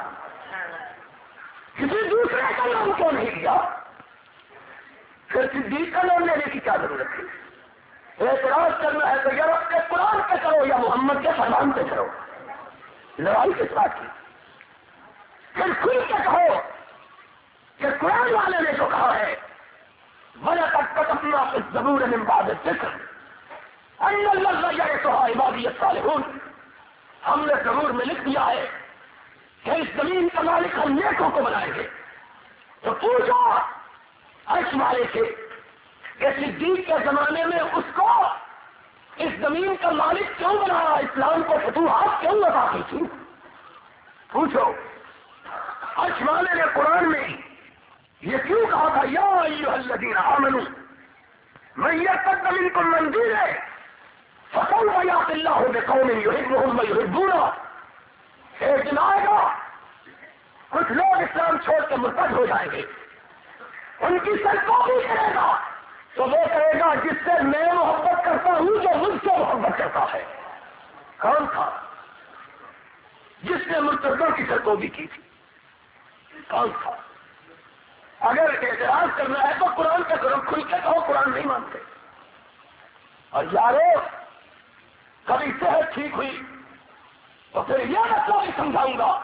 کسی دوسرے کا نام کیوں نہیں لیا؟ پھر صدیق کا نام لینے کی کیا ضرورت ہے؟ اعتراض کرنا ہے تو یا رب کے قرآن پہ کرو یا محمد کے فرمان پہ کرو، لڑائی کس بات کی؟ پھر کھل کے کہو کہ قرآن والے نے جو کہا ہے وَلَقَدْ كَتَبْنَا فِي الزَّبُورِ مِن بَعْدِ الذِّكْرِ أَنَّ الَّذِينَ يَرِثُهَا عِبَادِيَ الصَّالِحُونَ، ہم نے زبور میں لکھ دیا ہے کہ اس زمین کا مالک ہم نیکوں کو بنائیں گے۔ تو پوچھو عرش والے سے کہ صدیق کے زمانے میں اس کو اس زمین کا مالک کیوں بنایا، اسلام کو فتوحات کیوں عطا کی تھی؟ پوچھو عرش والے نے قرآن میں یہ کیوں کہا تھا یا ایھا الذین آمنوا من یرتد منکم عن دینہ فسوف یأتی اللہ بقوم یحبهم ویحبونہ۔ ایک دن آئے گا کچھ لوگ اسلام چھوڑ کے مرتد ہو جائیں گے، ان کی سرکوبی کرے گا تو وہ کہے گا جس سے میں محبت کرتا ہوں جو مجھ سے محبت کرتا ہے. کون تھا جس نے مرتدوں کی سرکوبی کی تھی؟ کون تھا؟ اگر اعتراض کرنا ہے تو قرآن کا کرو، کھل کے کہو قرآن نہیں مانتے. اور یارو کبھی صحت ٹھیک ہوئی تو پھر یہ مسئلہ بھی سمجھاؤں گا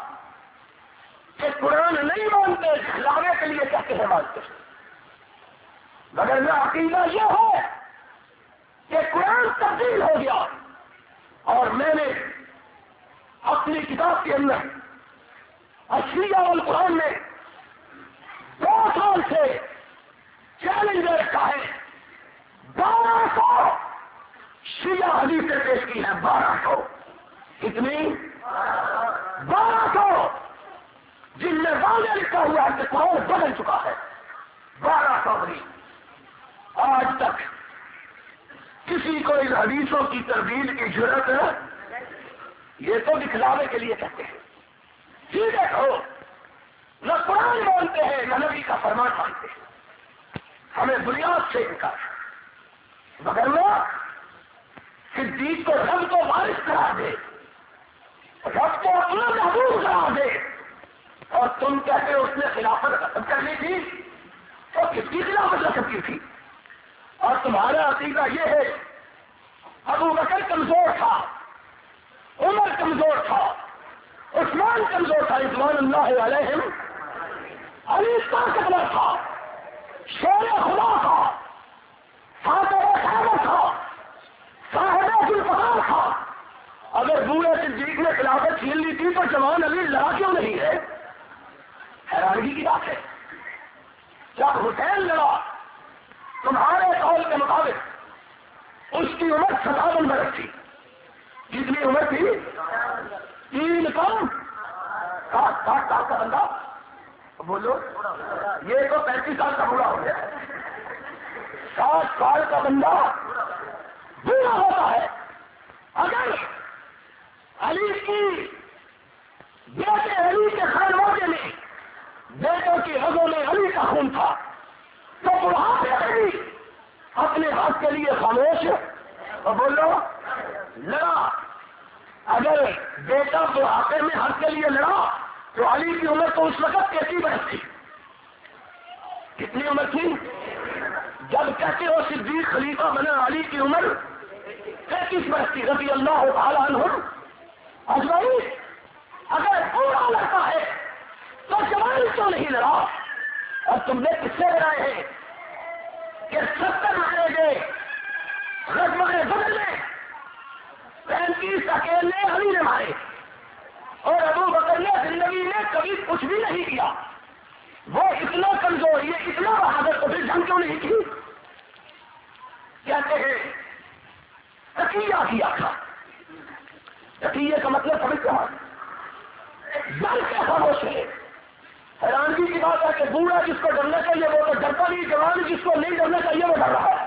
کہ قرآن نہیں مانتے، کھلانے کے لیے کہتے ہیں مانتے. مگر میرا عقیدہ یہ ہے کہ قرآن تبدیل ہو گیا اور میں نے اپنی کتاب کے اندر اشریہ والقرآن میں دو سال سے چیلنج رکھا ہے. بارہ سو شیعہ حدیثیں پیش کی ہیں. بارہ سو کتنی؟ بارہ سو جن میں واضح لکھا ہوا ہے کہ قرآن بدل چکا ہے. بارہ سو حدیث. آج تک کسی کو ان حدیثوں کی تردید کی ضرورت ہے؟ یہ تو دکھلاوے کے لیے کہتے ہیں. ٹھیک ہے ہو نہ قرآن مانتے ہیں نہ نبی کا فرمان مانتے ہیں. ہمیں بنیاد سے انکار مگر وہ صدیق کو رب کو وارث کرا دے، رب کو اپنا محبوب کرا دے، اور تم کہتے ہو اس نے خلافت ختم کرنی تھی تو کس کی خلافت ختم کی تھی؟ اور تمہارا عقیدہ یہ ہے ابو بکر کمزور تھا، عمر کمزور تھا، عثمان کمزور تھا، رضوان اللہ علیہم، علی طاقتور تھا، شیر خدا تھا، فاتح خیبر تھا، صاحب ذوالفقار تھا. اگر بوڑھے صدیق نے خلافت چھین لی تھی تو جوان علی لڑا کیوں نہیں ہے؟ حیرانگی کی بات ہے. جب حسین لڑا تمہارے قول کے مطابق اس کی عمر ستاون برس تھی. کتنی عمر تھی؟ تین کم سات سات سال کا بندہ. بولو یہ تو پینتیس سال کا بوڑھا ہو گیا ہے. سات سال کا بندہ بوڑھا ہوتا ہے. اگر علی کی بیٹے علی کے خانوادے میں بیٹوں کی رگوں میں علی کا خون تھا تو بڑھاپے میں بھی اپنے حق کے لیے خاموش اور بولو لڑا. اگر بیٹا بڑھاپے میں حق کے لیے لڑا تو علی کی عمر تو اس وقت کیسی برس تھی؟ کتنی عمر تھی؟ جب کہتے ہو صدیق خلیفہ بنا علی کی عمر تینتیس برس تھی رضی اللہ تعالیٰ عنہ اجمعین. اگر بوڑھا لڑکا ہے تو جوان کیوں نہیں لڑا؟ اور تم نے کس سے لڑائے ہیں کہ ستر مارے گئے غزوہ بدر میں پینتیس اکیلے علی نے مارے اور ابو بکر نے زندگی میں کبھی کچھ بھی نہیں کیا. وہ اتنا کمزور یہ اتنا بہادر تو پھر جنگ کیوں نہیں کی؟ کہتے ہیں تقیہ کیا تھا. تقیہ کا مطلب سمجھتے ہیں جنگ کے خاموش ہے. حیرانگی کی بات ہے کہ بوڑھا جس کو ڈرنا چاہیے وہ تو ڈرتا نہیں، جوان جس کو نہیں ڈرنا چاہیے وہ ڈر رہا ہے.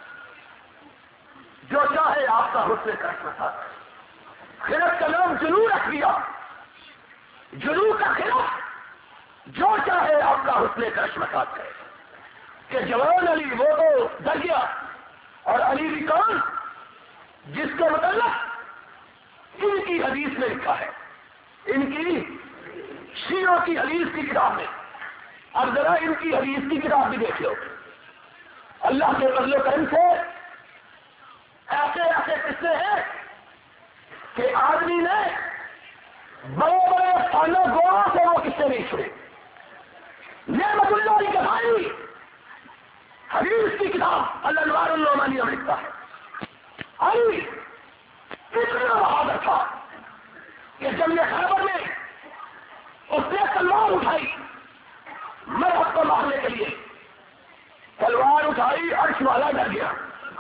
جو چاہے آپ کا حسن کرنا تھا. خرد کا نام جنو رکھ دیا. جنو کا خرد جو چاہے آپ کا حسن کرشمکات ہے کہ جوان علی وہ تو ڈر گیا. اور علی بھی کون؟ جس کے متعلق ان کی حدیث میں لکھا ہے، ان کی شیعوں کی حدیث کی کتاب میں. اب ذرا ان کی حدیث کی کتاب بھی دیکھ لو. اللہ کے فضل و کرم سے ایسے ایسے قصے ہیں کہ آدمی نے بڑے بڑے خانہ گوڑوں سے وہ قصے نہیں چھوڑے. نعمت اللہ علی کے بھائی حدیث کی کتاب الانوار النعمانیہ میں لکھتا ہے علی کتنا بہادر تھا کہ جب یہ خیبر میں اس نے تلوار اٹھائی مرحب کو مارنے کے لیے، تلوار اٹھائی عرش والا ڈر گیا.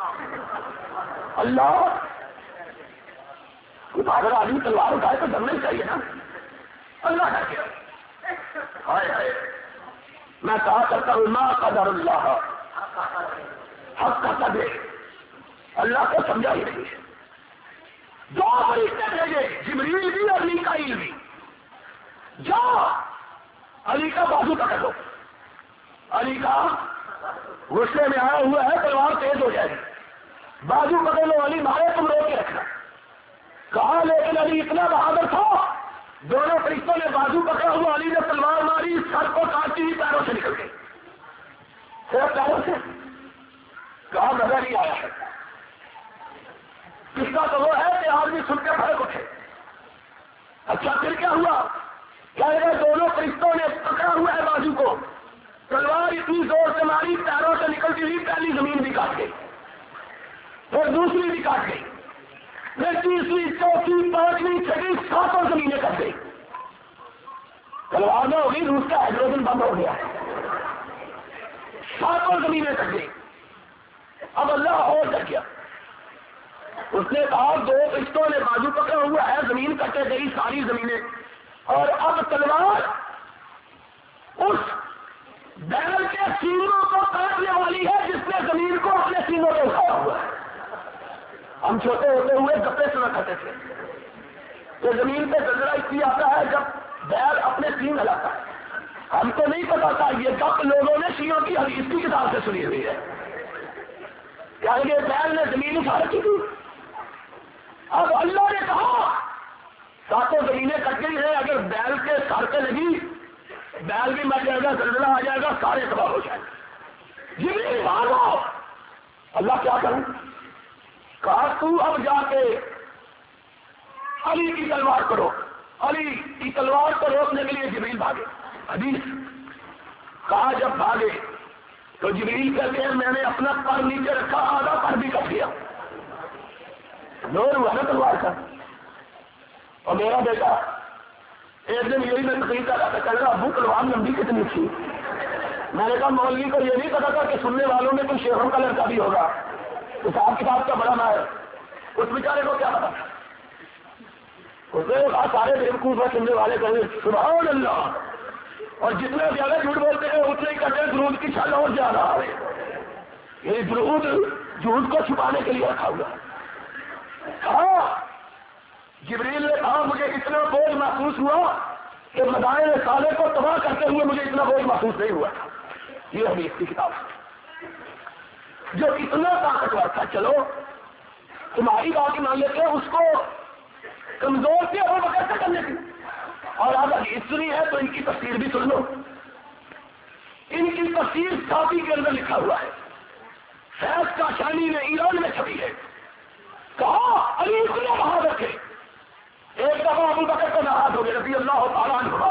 اللہ کوئی بہادر آدمی تلوار اٹھائے تو ڈرنا ہی چاہیے نا. اللہ ڈر گیا. ہائے ہائے میں کہا کرتا ہوں ما قدر اللہ حق کا قدر اللہ کو سمجھا ہی نہیں ہے. دو فرشتے بھیجے جبریل بھی اور میکائیل بھی. جا علی کا بازو پکڑ لو. علی کا غصے میں آیا ہوا ہے، تلوار تیز ہو جائے گی، بازو پکڑ لو علی مارے تم روک کے رکھنا. کہا لیکن علی اتنا بہادر تھا، دونوں فرشتوں نے بازو پکڑا ہوا، علی نے تلوار ماری، سر کو کاٹتی ہوئی پیروں سے نکل گئی، صرف پیروں سے. کہا مزہ نہیں آیا ہے. کس کا تو وہ ہے کہ آدمی سن کے فرق اٹھے. اچھا پھر کیا ہوا؟ کیا لگا دونوں فرشتوں نے پکڑا ہوا ہے بازو کو، تلوار اتنی زور سے ماری پیروں سے نکلتی ہوئی پہلی زمین بھی کاٹ گئی، پھر دوسری بھی کاٹ گئی، پھر تیسری، چوتھی، پانچویں، چھٹی، ساتوں زمینیں کٹ گئی. تلوار میں ہوگی روس کا ہائیڈروجن بند ہو گیا، ساتوں زمینیں کٹ گئی. اب اللہ اور ڈر گیا. اس نے کہا دو فرشتوں نے بازو پکڑا ہوا ہے، زمین کٹے گئی ساری زمینیں، اور اب تلوار اس بیل کے سینوں کو کاٹنے والی ہے جس نے زمین کو اپنے سینوں پہ اٹھایا ہوا ہے. ہم چھوٹے ہوتے ہوئے گپے سنا کرتے تھے کہ زمین پہ زلزلہ اس لیے آتا ہے جب بیل اپنے سین ہلاتا ہے. ہم کو نہیں پتا تھا یہ گپ لوگوں نے شیعوں کی حدیث کی کتاب سے سنی ہوئی ہے. کیا یہ بیل نے زمین اٹھا رکھی تھی؟ اب اللہ نے کہا ساتوں زمینیں کٹ گئی ہیں، اگر بیل کے سر پہ لگی بیل بھی مر جائے گا، زلزلہ آ جائے گا، سارے تباہ ہو جائیں گے. یہ مانو اللہ کیا کروں؟ کہا تو اب جا کے علی کی تلوار کرو. علی کی تلوار کو روکنے کے لیے جبریل بھاگے. حدیث کہا جب بھاگے تو جبریل کہتے ہیں میں نے اپنا پر نیچے رکھا، آدھا پر بھی کٹ گیا، دور ہوا نا تلوار کا. اور میرا بیٹا ایک دن یہی میں تقریر کر رہا تھا، کہہ رہا ابو تلوار لمبی کتنی تھی. میں نے کہا مولوی کو یہ نہیں پتا تھا کہ سننے والوں میں کوئی شیخوں کا لڑکا بھی ہوگا، حساب کتاب کا بڑا ماہر، اس بیچارے کو کیا پتا. اس نے کہا سارے بیوقوف ہیں سننے والے کہیں سبحان اللہ، اور جتنے زیادہ جھوٹ بولتے ہیں اتنے ہی کہتے ہیں درود کی چھل اور زیادہ آ رہے. یہ درود جھوٹ کو چھپانے کے لیے رکھا ہوا ہے. ہاں جبریل نے کہا مجھے اتنا بوجھ محسوس ہوا کہ مدائن سالے کو تباہ کرتے ہوئے مجھے اتنا بوجھ محسوس نہیں ہوا تھا. یہ حدیث کی کتاب جو اتنا طاقتور تھا. چلو تمہاری بات ہی مان لیتے ہیں، اس کو کمزور سے وہ بکر کرنے کی. اور اب حدیث سنی ہے تو ان کی تفسیر بھی سن لو. ان کی تفسیر ساتھی کے اندر لکھا ہوا ہے، فیض کا شانی نے ایران میں چھپی ہے. کہا علی اتنے بہادر تھے، ایک دفعہ ابو بکر کو ناراض ہو گئے رضی اللہ تعالیٰ عنہ،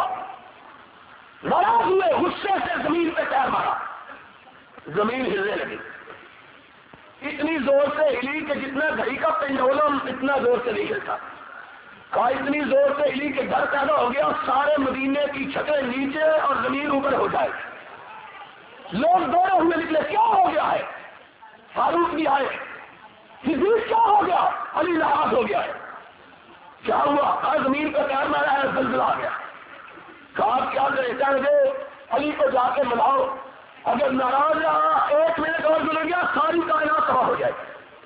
ناراض ہوئے، غصے سے زمین پہ پیر مارا، زمین ہلنے لگی. اتنی زور سے ہلی کہ جتنا گھڑی کا پینڈولم اتنا زور سے نہیں ہلتا. کہا اتنی زور سے ہلی کہ ڈر پیدا ہو گیا سارے مدینے کی چھتیں نیچے اور زمین اوپر ہو جائے. لوگ دوڑے ہوئے نکلے، کیا ہو گیا ہے؟ فاروق بھی آئے، کیا ہو گیا؟ علی ناراض ہو گیا ہے. کیا ہوا؟ کہا زمین پہ پیر مارا ہے، زلزلہ آ گیا. کہا کیا کرے؟ کہیں گے علی کو جا کے ملاؤ، اگر ناراض رہا ایک منٹ اور گزر گیا ساری کائنات تباہ ہو جائے.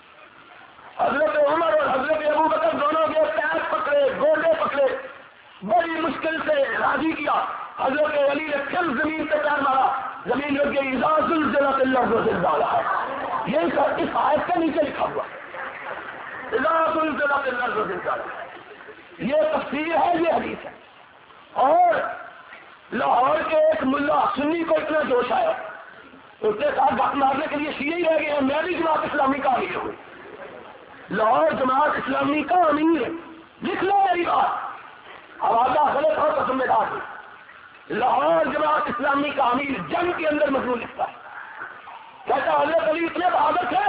حضرت عمر اور حضرت ابو بکر دونوں کے پیر پکڑے، گوڈے پکڑے، بڑی مشکل سے راضی کیا. حضرت علی نے پھر زمین پہ پیر مارا، زمین رک گئی. اذا زلزلت الارض زلزالها، یہ اس آیت کے نیچے لکھا ہوا اذا زلزلت الارض زلزالها. یہ تفسیر ہے، یہ حدیث ہے. اور لاہور کے ایک ملا سنی کو اتنا جوش آیا، اس نے کہا گپ مارنے کے لیے شیعہ ہی رہ گئے ہیں، میں بھی جماعت اسلامی کا امیر ہوں. لاہور جماعت اسلامی کا امیر، لکھ لو میری بات، حوالہ غلط ہو تو ذمہ دار ہوں. لاہور جماعت اسلامی کا امیر جنگ کے اندر مضمون لکھتا ہے، کہتا حضرت علی اتنے بہادر تھے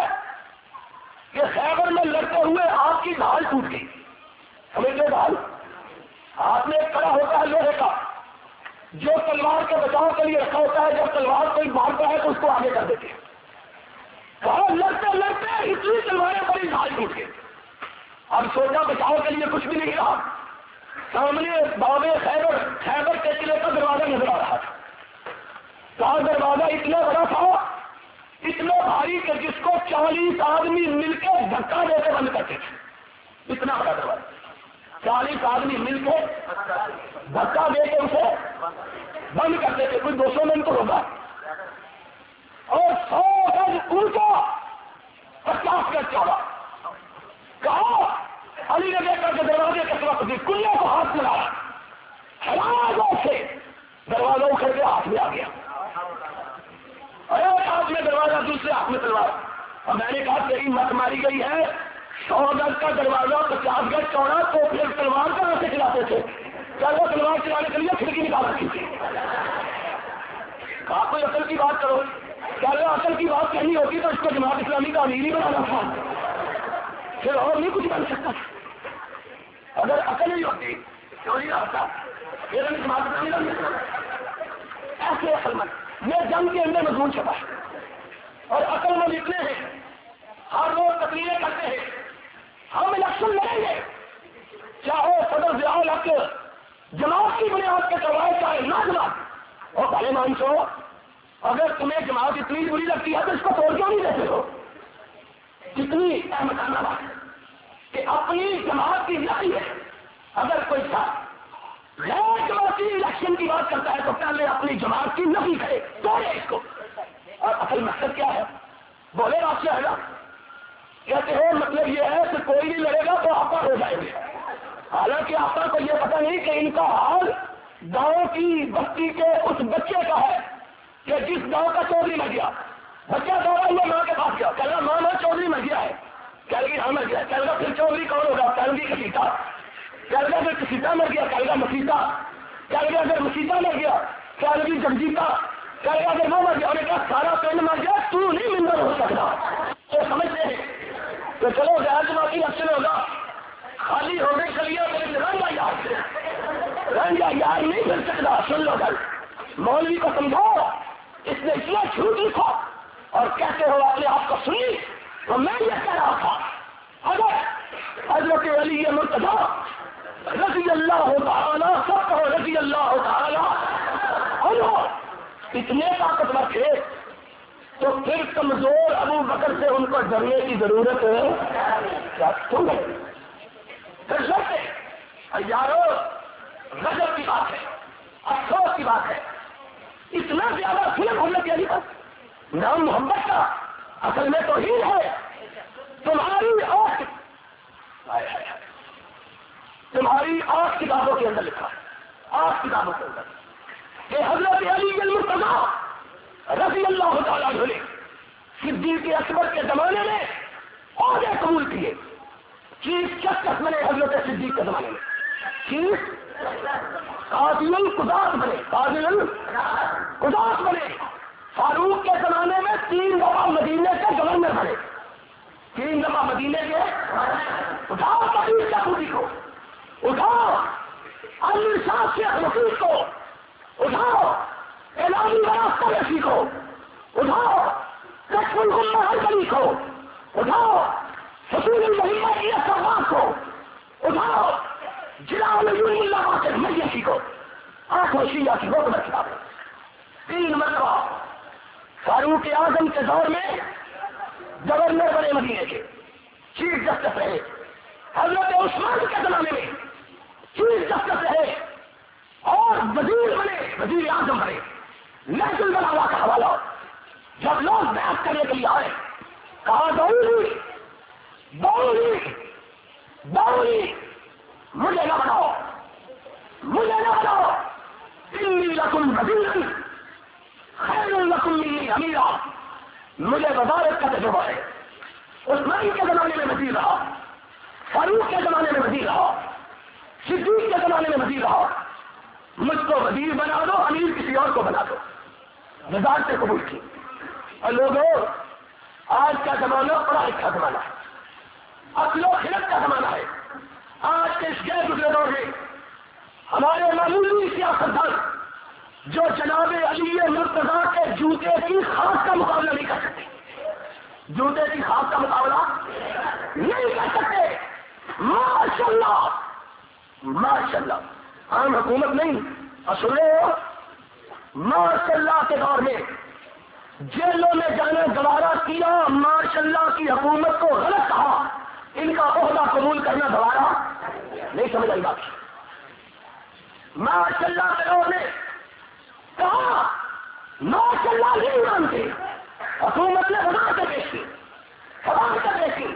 کہ خیبر میں لڑتے ہوئے آپ کی ڈھال ٹوٹ گئی. سمجھتے ڈھال؟ ہاتھ میں ایک کڑا ہوتا ہے لوہے کا جو تلوار کے بچاؤ کے لیے رکھا ہوتا ہے، جب تلوار کوئی مارتا ہے تو اس کو آگے کر دیتے ہیں. کہا لڑتے لڑتے اتنی تلواریں بڑی ڈھال ٹوٹ گئی. اب سوچا بچاؤ کے لیے کچھ بھی نہیں رہا. سامنے باب خیبر خیبر کے قلعے کا دروازہ نظر آ رہا تھا. کہا دروازہ اتنا بڑا تھا، اتنا بھاری کہ جس کو چالیس آدمی مل کے دھکا دے کے بند کرتے تھے. اتنا بڑا دروازہ، چالیس آدمی مل کے دھکا دے کے اسے بند کرتے تھے. کوئی دو سو منٹ تو ہوگا. اور گز چوڑا. کہا علی نے دیکھ کر کے دروازے کے طرف دی کنڈے کو ہاتھ ملایا, حیران سے دروازہ اکھڑ کے ہاتھ میں آ گیا. ایک ہاتھ میں دروازہ دوسرے ہاتھ میں تلوار. اور میں نے کہا تیری مت ماری گئی ہے, سو گز کا دروازہ پچاس گز چوڑا, تو پھر تلوار کہاں سے چلاتے تھے؟ کیا وہ تلوار چلانے کے لیے کھڑکی نکال رکھی تھی؟ کہا کوئی عقل کی بات کرو. کیا وہ عقل کی بات کہنی ہوتی تو اس کو جماعت اسلامی کا امیر ہی بنانا تھا, پھر اور نہیں کچھ بن سکتا. اگر عقل ہی ہوتی کیوں نہیں آتا, پھر ہمیں جماعت اسلامی کا امیر بنانا. ایسے عقل مند یہ جنگ کے اندر مضمون چھپا ہے. اور عقل مند اتنے ہیں, ہر روز تقریریں کرتے ہیں ہم الیکشن لڑیں گے, چاہے صدر ضیاء الحق جماعت کی بنیاد پہ کروائے چاہے نہ جماعت. اور بھلے مان چو اگر تمہیں جماعت اتنی بری لگتی ہے تو اس کو توڑ کیوں نہیں دیتے ہو؟ کتنی احمدانہ بات ہے کہ اپنی جماعت کی نفی ہے. اگر کوئی صاحب غیر جماعتی الیکشن کی بات کرتا ہے تو پہلے اپنی جماعت کی نفی کرے, توڑے اس کو. اور اصل مقصد کیا ہے؟ بولے آپ سے ہے نا, کہتے ہیں مطلب یہ ہے کہ کوئی نہیں لڑے گا تو آپ ہو جائیں گے. حالانکہ آپ کو یہ پتہ نہیں کہ ان کا حال گاؤں کی بستی کے اس بچے کا ہے کہ جس گاؤں کا چودھری مر گیا, بچہ دوڑا ہوا ماں کے پاس گیا, کہہ رہا ماں ماں چودھری مر گیا ہے. کہہ گی ہاں مر گیا. کہہ رہا پھر چودھری کون ہوگا؟ کہہ گی کسیتا. کہہ رہا پھر کسیتا مر گیا. کہہ رہا مسیتا. کہہ رہا اگر مسیتا مر گیا کہہ رہی جگجیتا. کہہ رہا اگر وہ مر گیا, انہوں نے کہا سارا پنڈ مر گیا, تو نہیں ممبر ہو سکتا. تو سمجھتے ہیں تو چلو غیر جماعتی اکثر ہوگا, خالی ہونے کے لیے رنگا یار سے رنگا یار نہیں مل سکتا. سن لو گل, مولوی کو سمجھاؤ, اس نے اتنا جھوٹ لکھا اور کہتے ہو اپنے آپ کو سنی. تو میں یہ کہہ رہا تھا اگر حضرت علی مرتضیٰ رضی اللہ تعالی سب کہو رضی اللہ تعالی عنہ اتنے طاقتور تھے تو پھر کمزور ابو بکر سے ان کو ڈرنے کی ضرورت ہے کیوں نہیں؟ پھر لڑتے یارو, غضب کی بات ہے, افسوس کی بات ہے, اتنا زیادہ فلم حضرت علی پر نام محمد کا اصل میں توہین ہے. تمہاری آنکھ تمہاری آنکھ کتابوں کے اندر لکھا ہے, آنکھ کتابوں کے اندر کہ حضرت علی المرتضیٰ رضی اللہ تعالیٰ عنہ نے صدیق اکبر کے زمانے میں عہدے قبول کیے. چیف جسٹس بنے حضرت صدیق کے زمانے میں, چیف قاضی القضات بنے, قاضی القضات بنے. فاروق کے زمانے میں تین دفعہ مدینے کے گورنر بنے, تین دفعہ مدینے کے. اٹھاؤ تبلیغ کا خوبی کو, اٹھاؤ علی شاہ شیخ رفیق کو, اٹھاؤ اعلامی وراثت رسی کو, اٹھاؤ کشف الغمہ حنبلی کو, اٹھاؤ حصول المہمہ کی اصحاب کو, اٹھاؤ جلال العلوم اللہ واقع میسی کو. آنکھوں شیعہ کی بہت بچا ہے. تین مرتبہ فاروق اعظم کے دور میں گورنر بنے مدینے کے, چیف جسٹس رہے. حضرت عثمان کے زمانے میں چیف جسٹس رہے اور وزیر بنے, وزیر اعظم بنے. نیشنل بناوا کا حوالہ جب لوگ بحث کرنے کے لیے آئے کہا دوری دوری دوری مجھے نہ بناؤ, مجھے نہ بناؤ, انی لکم وزیر خیر لکم منی امیرا. مجھے وزارت کا تجربہ ہے. عثمان کے زمانے میں وزیر رہا, فاروق کے زمانے میں وزیر رہا, صدیق کے زمانے میں وزیر رہا. مجھ کو وزیر بنا دو, امیر کسی اور کو بنا دو. وزارت سے قبول کی. اور لوگوں آج کا زمانہ پڑھائی کا زمانہ ہے, اصل و خرد کا زمانہ ہے. آج کے اس غیر گزرے دور میں ہمارے معمولی سیاستدان جو جناب علی مرتضیٰ کے جوتے کی خاص کا مقابلہ نہیں کر سکتے, جوتے کی خاص کا مقابلہ نہیں کر سکتے. ماشاء اللہ ماشاء اللہ عام حکومت نہیں, اصل ماشاء اللہ کے دور میں جیلوں میں جانا گوارا کیا, ماشاء اللہ کی حکومت کو غلط کہا, ان کا عہدہ قبول کرنا گوارا نہیں سمجھ آئی بات. ماشاء اللہ کے دور میں کہا ماشاء اللہ نہیں مانتے, حکومت نے بنا کر پیش کی, بنا کر پیش کی.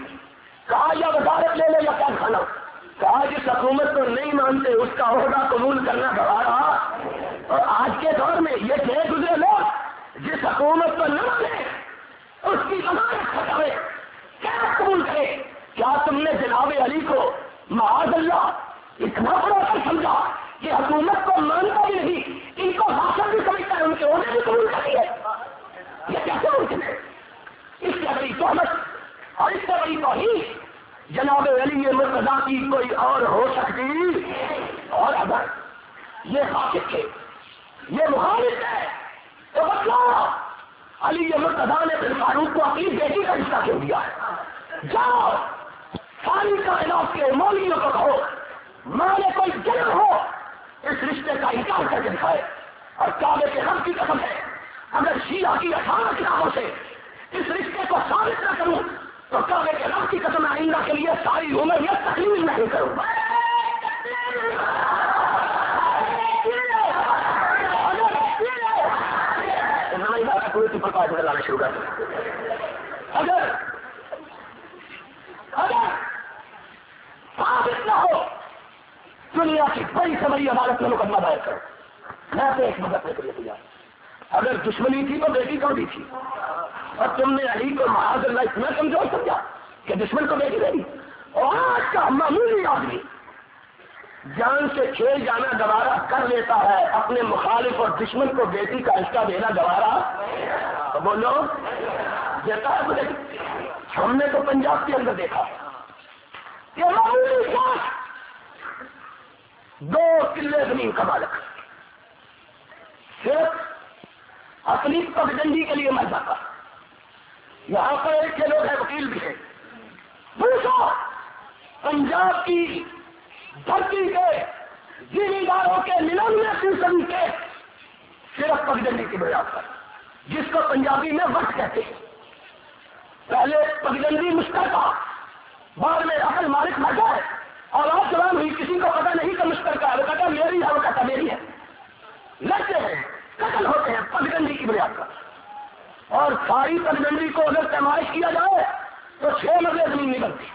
نہیں مانتے اس کا عہدہ قبول کرنا گوارا. اور آج کے دور میں یہ کہ گزرے لوگ جس حکومت کو نہ مانے اس کی ضمانت ہٹاوے کیا قبول کرے؟ کیا تم نے جناب علی کو معاذ اللہ اتنا بڑا کر سمجھا کہ حکومت کو مانتا بھی نہیں، ان کو باشد بھی سمجھتا ہے، ان کے عہدے بھی قبول کرتی ہے؟ یہ کیسے ممکن ہے؟ اس سے بڑی تہمت اور اس سے بڑی توہین جناب علی مرتضیٰ کی کوئی اور ہو سکتی؟ اور اگر یہ خاص ہے، یہ مخالف ہے تو بتلاؤ علی مرتضیٰ نے بالفاروق کو اپنی بیٹی کا رشتہ کیوں دیا ہے؟ جاؤ ساری کائنات کے مولویوں کو کہو ماں نے کوئی جنم ہو اس رشتے کا انکار کر کے دکھائے. اور کعبے کے رب کی قسم ہے اگر شیعہ کی اٹھارہ کتابوں سے اس رشتے کو ثابت نہ کروں تو کعبے کے رب کی قسم آئندہ کے لیے ساری عمر میں تکلیف نہیں کروں. لانا شروع کر دیں. اگر اگر ثابت نہ ہو دنیا کی بڑی سے بڑی عدالت میں مقدمہ دائر کرو. میں تو ایک مدد کے لیے تیار. اگر دشمنی تھی تو بیٹی کو بھی تھی اور تم نے علی کو معاذ اللہ اتنا کمزور سمجھا کہ دشمن کو بیٹی دے دی. اور آج کا معمولی آدمی جان سے کھیل جانا گوارا کر لیتا ہے، اپنے مخالف اور دشمن کو بیٹی کا رشتہ دینا گوارا بولو دیتا ہے. بولے ہم نے تو پنجاب کے اندر دیکھا کہ معمولی شخص دو کلے زمین کا مالک صرف اپنی پگڈنڈی کے لیے مر جاتا. یہاں پر ایک کے لوگ ہیں وکیل بھی ہے، پوچھو پنجاب کی دھرتی کے زمینداروں کے ننانوے فیصد کے صرف پگڈنڈی کی بنیاد پر، جس کو پنجابی میں وقت کہتے ہیں. پہلے پگڈنڈی مشترکہ، بعد میں اصل مالک مر گئے اور آپ جوان ہوئی، کسی کو پتا نہیں کہ مشترکہ ہے، وہ کہتا میری ہے، وہ کہتا میری ہے. لڑتے ہیں، قتل ہوتے ہیں پگڈنڈی کی بنیاد پر. اور ساری پگڈنڈی کو اگر پیمائش کیا جائے تو چھ مرلے زمین نہیں بنتی.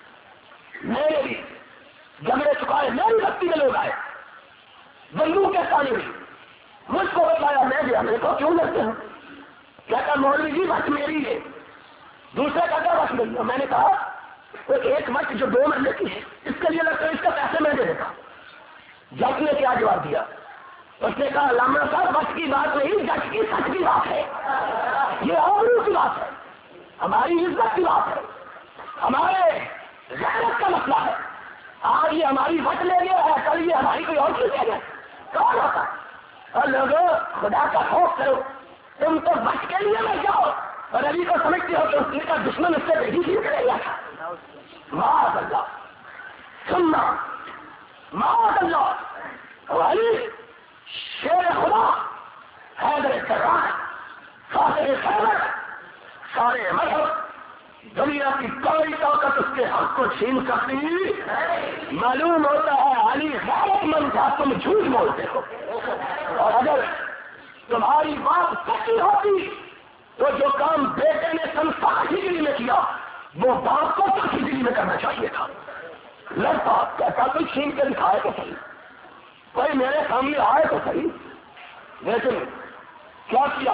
میرے بھی جھگڑے چکائے، میری بستی میں لوگ آئے بندوق کے سانی ہوئی، مجھ کو بتایا، میں گیا، میرے کو کیوں لڑتے ہیں؟ کہتا مولوی جی وقت میری ہے. دوسرا کہتا وقت میری ہے. میں نے کہا وہ ایک وقت جو دو مرلے کی ہے اس کے لیے لگتا ہے، اس کا پیسے میں دے دیتا. جج نے کیا جواب دیا؟ اس نے کہا علامہ صاحب وقت کی بات نہیں، جج کی سچ کی بات ہے، یہ آبرو کی بات ہے، ہماری عزت کی بات ہے، ہمارے غیرت کا مسئلہ ہے. آج یہ ہماری وقت لے گیا ہے، کل یہ ہماری کوئی اور چیز لے گیا. کون ہوتا ہے؟ اور لوگوں خدا کا خوف کرو، تم تو بچ کے لیے مر جاؤ. اور ابھی کو سمجھتے ہو کہ اس نے کا دشمن اس سے بیٹی چیز کرے گا. معاذ اللہ سننا، معاذ اللہ. علی شیر خدا، حیدر کران، فاتح خیبر، سارے مذہب، دنیا کی کوئی طاقت اس کے حق کو چھین سکتی؟ معلوم ہوتا ہے علی غیرت مند تھا، تم جھوٹ بولتے ہو. اور اگر تمہاری بات سچی ہوتی تو جو کام بیٹے نے سن ساٹھ ہجری میں کیا وہ باپ کو ساٹھ ہجری میں کرنا چاہیے تھا. لڑتا کہتا کوئی چھین کے دکھائے تو صحیح، کوئی میرے سامنے آئے تو صحیح. لیکن کیا کیا؟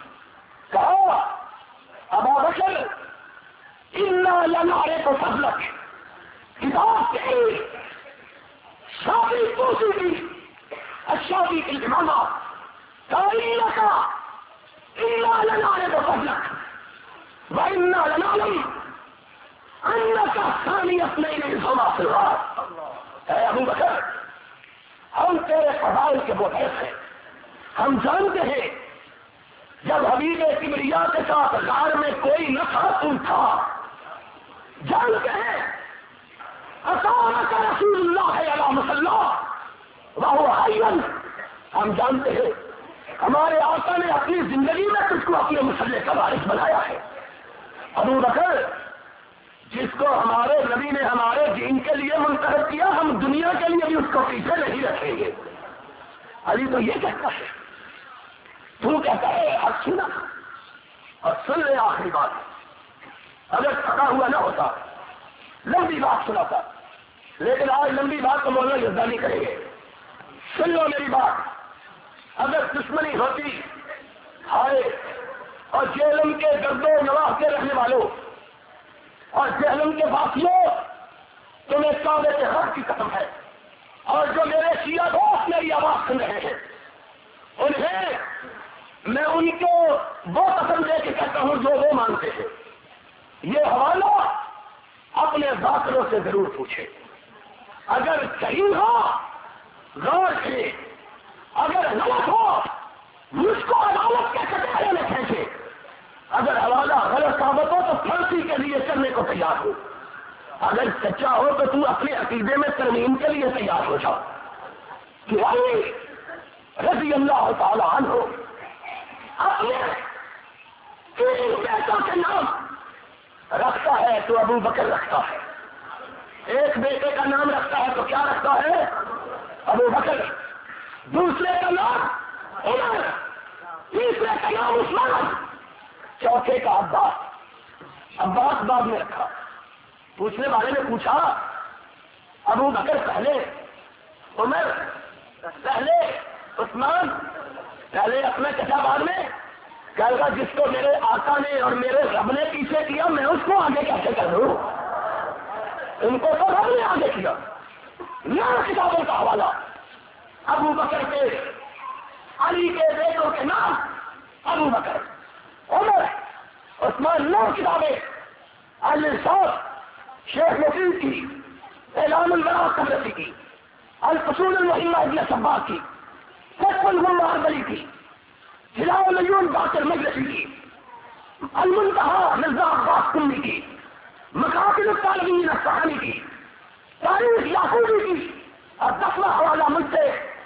کہا ابا بکر انا لنارے تو فضلک، کتاب کی شادی پوسی کی شادی کی امامہ تعلیم کا انا لنارے تو فضلک وانا لنعلم انک ثانی اثنین فما فی الغار. اے ابو بکر ہم تیرے فضائل کے بوتیس ہیں، ہم جانتے ہیں جب حبیب کبریا کے ساتھ غار میں کوئی نہ خاتون تھا، جانتے ہیں اطاعک رسول اللہ علی مصلی وہو حی، ہم جانتے ہیں ہمارے آقا نے اپنی زندگی میں تجھ کو اپنے مسلح کا وارث بنایا ہے. ابو بکر جس کو ہمارے نبی نے ہمارے دین کے لیے منتخب کیا، ہم دنیا کے لیے بھی اس کو پیچھے نہیں رکھیں گے. علی تو یہ کہتا ہے، تو کہتا ہے حق سنا. اور سن لے آخری بات، اگر پتا ہوا نہ ہوتا لمبی بات سناتا، لیکن آج لمبی بات تو مولانا یزدانی کریں گے. سن لو میری بات. اگر دشمنی ہوتی ہائے اور جہلم کے گرد و نواح کے رہنے والوں اور جہلم کے باقیوں تمہیں کعبے کے حق کی قسم ہے، اور جو میرے شیعہ دوست میری آواز سن رہے ہیں انہیں میں ان کو وہ قسم دے کے کہتا ہوں جو وہ مانتے ہیں. یہ حوالہ اپنے ذاکروں سے ضرور پوچھے. اگر صحیح ہو غور سے، اگر غلط ہو مجھ کو عدالت کے کٹہرے میں کھینچے. اگر حوالہ غلط ثابت ہو تو پھانسی کے لیے چلنے کو تیار ہو. اگر سچا ہو تو تو اپنے عقیدے میں ترمیم کے لیے تیار ہو جاؤ. کہ علی رضی اللہ تعالی عنہ اپنے تین بیٹوں کے نام رکھتا ہے تو ابو بکر رکھتا ہے. ایک بیٹے کا نام رکھتا ہے تو کیا رکھتا ہے؟ ابو بکر. دوسرے کا نام عمر، تیسرے کا نام عثمان، چوتھے کا عباس. عباس بعد میں رکھا. پوچھنے والے نے پوچھا ابو بکر پہلے، عمر پہلے، عثمان پہلے، اپنا چچا بعد میں. کہے گا جس کو میرے آقا نے اور میرے رب نے پیچھے کیا میں اس کو آگے کیسے کر دوں؟ ان کو تو رب نے آگے کیا. نہ کتابوں کا حوالہ ابو بکر کے، علی کے بیٹوں کے نام ابو بکر، عمر، عثمان. نو کتابیں الانصاف شیخ مفید کی، اعلام البراء قبرصی کی، الفصول المحمہ ابن صباغ کی، فتح الغمہ اربلی کی، ہلال العیون باقر مجلسی کی، المنتہا مرزا عباس قمی کی، مقاتل الطالبین اصفہانی کی، تاریخ یعقوبی کی، اور دسواں حوالہ مجھ سے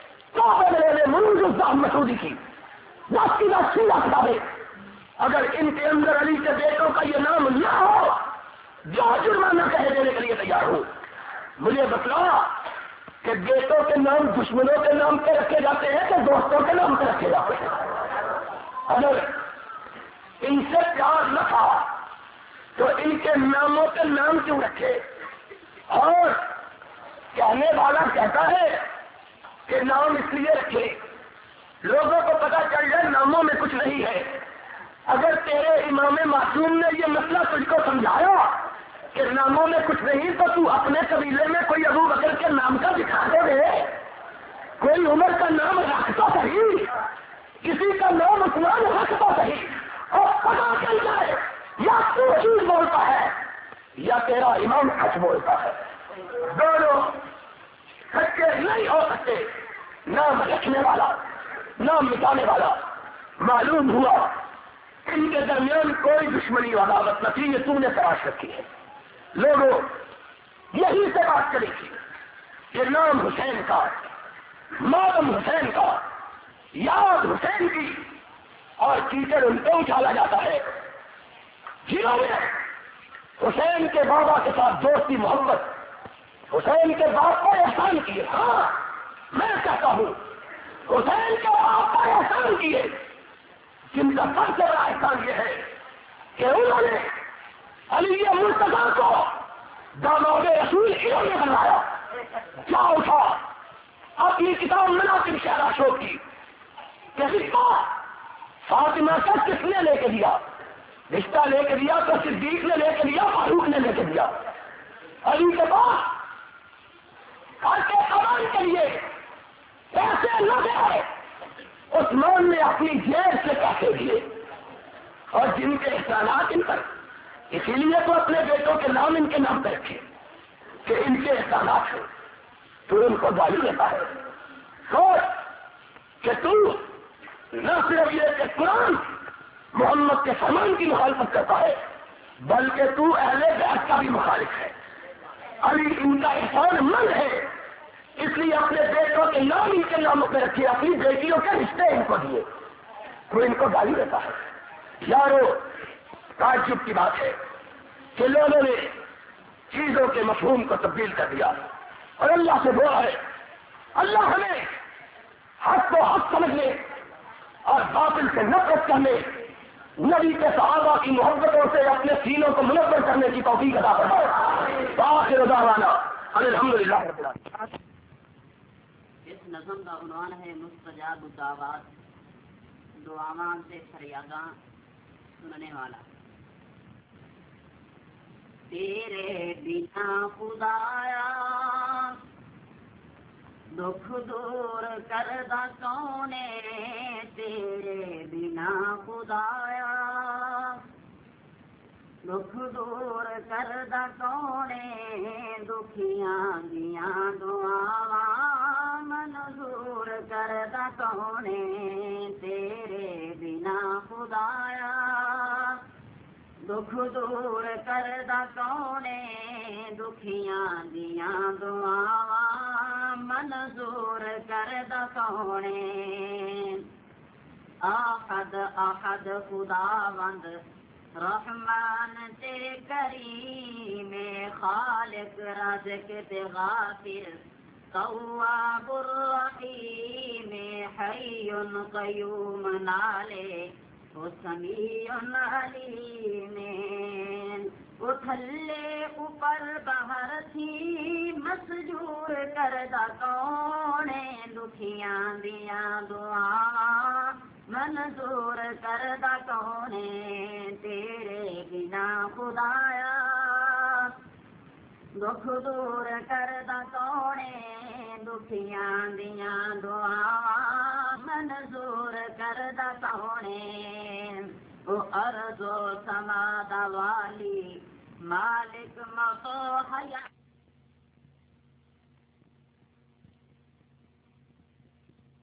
منوج الزام مسعودی کی. دس کی دس سیدھا کتابیں. اگر ان کے اندر علی کے بیٹوں کا یہ نام نہ ہو جو جرمانہ کہے دینے کے لیے تیار ہوں. مجھے بتلا کہ بیٹوں کے نام دشمنوں کے نام پہ رکھے جاتے ہیں کہ دوستوں کے نام پہ رکھے جاتے ہیں؟ اگر ان سے پیار نہ تھا تو ان کے ناموں کے نام کیوں رکھے؟ اور کہنے والا کہتا ہے کہ نام اس لیے رکھے لوگوں کو پتا چل جائے ناموں میں کچھ نہیں ہے. اگر تیرے امام معصوم نے یہ مسئلہ تجھ کو سمجھایا کہ ناموں میں کچھ نہیں تو تو اپنے قبیلے میں کوئی ابو بکر کے نام کا دکھا دے، کوئی عمر کا نام رکھتا صحیح، کسی کا نام عثمان رکھتا صحیح، اور پتا چل جائے یا تو چیز بولتا ہے یا تیرا امام سچ بولتا ہے. دونوں سچے نہیں ہو سکتے. نام رکھنے والا، نام مٹانے والا. معلوم ہوا ان کے درمیان کوئی دشمنی و عداوت نہ تھی، یہ تو نے تلاش رکھی ہے. لوگوں یہی سے بات کریں گی کہ نام حسین کا، ماتم حسین کا، یاد حسین کی، اور کیچڑ ان پہ اچھالا جاتا ہے جنہوں نے حسین کے بابا کے ساتھ دوستی محبت، حسین کے باپ کو احسان کیے. ہاں میں کہتا ہوں حسین کے باپ کو احسان کیے، جن کا سب سے بڑا احسان یہ ہے کہ انہوں نے علی مرتضیٰ کو داماد رسول انہوں نے بنوایا. کیا اٹھا اپنی کتاب مناقب شہرا شو کی کہ رشتہ فاطمہ کا کس نے لے کے دیا؟ رشتہ لے کے دیا تو صدیق نے لے کے دیا، فاروق نے لے کے دیا. علی کے بعد گھر کے سامان کے لیے پیسے نہ دے، عثمان نے اپنی جیب سے پیسے دیے، اور جن کے احسانات ان پر، اسی لیے تو اپنے بیٹوں کے نام ان کے نام پہ رکھے کہ ان کے احسانات ہیں. تو ان کو گالی دیتا ہے. سوچ کہ تو نہ صرف یہ کہ قرآن محمد کے فرمان کی مخالفت کرتا ہے بلکہ تو اہل بیت کا بھی مخالف ہے. علی ان کا احسان مند ہے، اس لیے اپنے بیٹوں کے نام ان کے ناموں پہ رکھے، اپنی بیٹیوں کے رشتے ان کو دیے. تو ان کو گالی دیتا ہے. یارو تعجب کی بات ہے کہ لوگوں نے چیزوں کے مفہوم کو تبدیل کر دیا اور اللہ سے دعا ہے اللہ ہمیں حق کو حق سمجھنے اور باطل سے نفرت کرنے، نبی کے صحابہ کی محبتوں سے اپنے سینوں کو منور کرنے کی توفیق عطا فرمائے. آخر دعوانا الحمدللہ رب العالمین۔ اس نظم کا عنوان ہے مستجاب الدعوات، دعاواں سے فریاداں سننے والا۔ تیرے بنا خدایا دکھ دور کردہ کون ہے، تیرے بنا خدایا دکھ دور کردہ کون ہے، دکھیاں دیاں دعاواں منظور کردہ کون ہے، تیرے بنا خدایا دکھ دور کردہ کون ہے، دکھیاں دیاں دعاواں منظور کردہ کون ہے۔ احد احد خداوند رحمان تے کریم، خالق رازق تے غافر تواب الرحیم، حی قیوم نالے وہ سمیع علیم، وہ تھلے اوپر باہر تھی مسجور کردہ کون ہے، دکھیاں دیاں دعاواں منظور کردہ کون ہے، تیرے بنا خدایا دکھ دور کردہ کون ہے، دکھیاں دیاں دعاواں منظور کردہ کون ہے۔ وہ ارض و سما دا والی مالک موت و حیات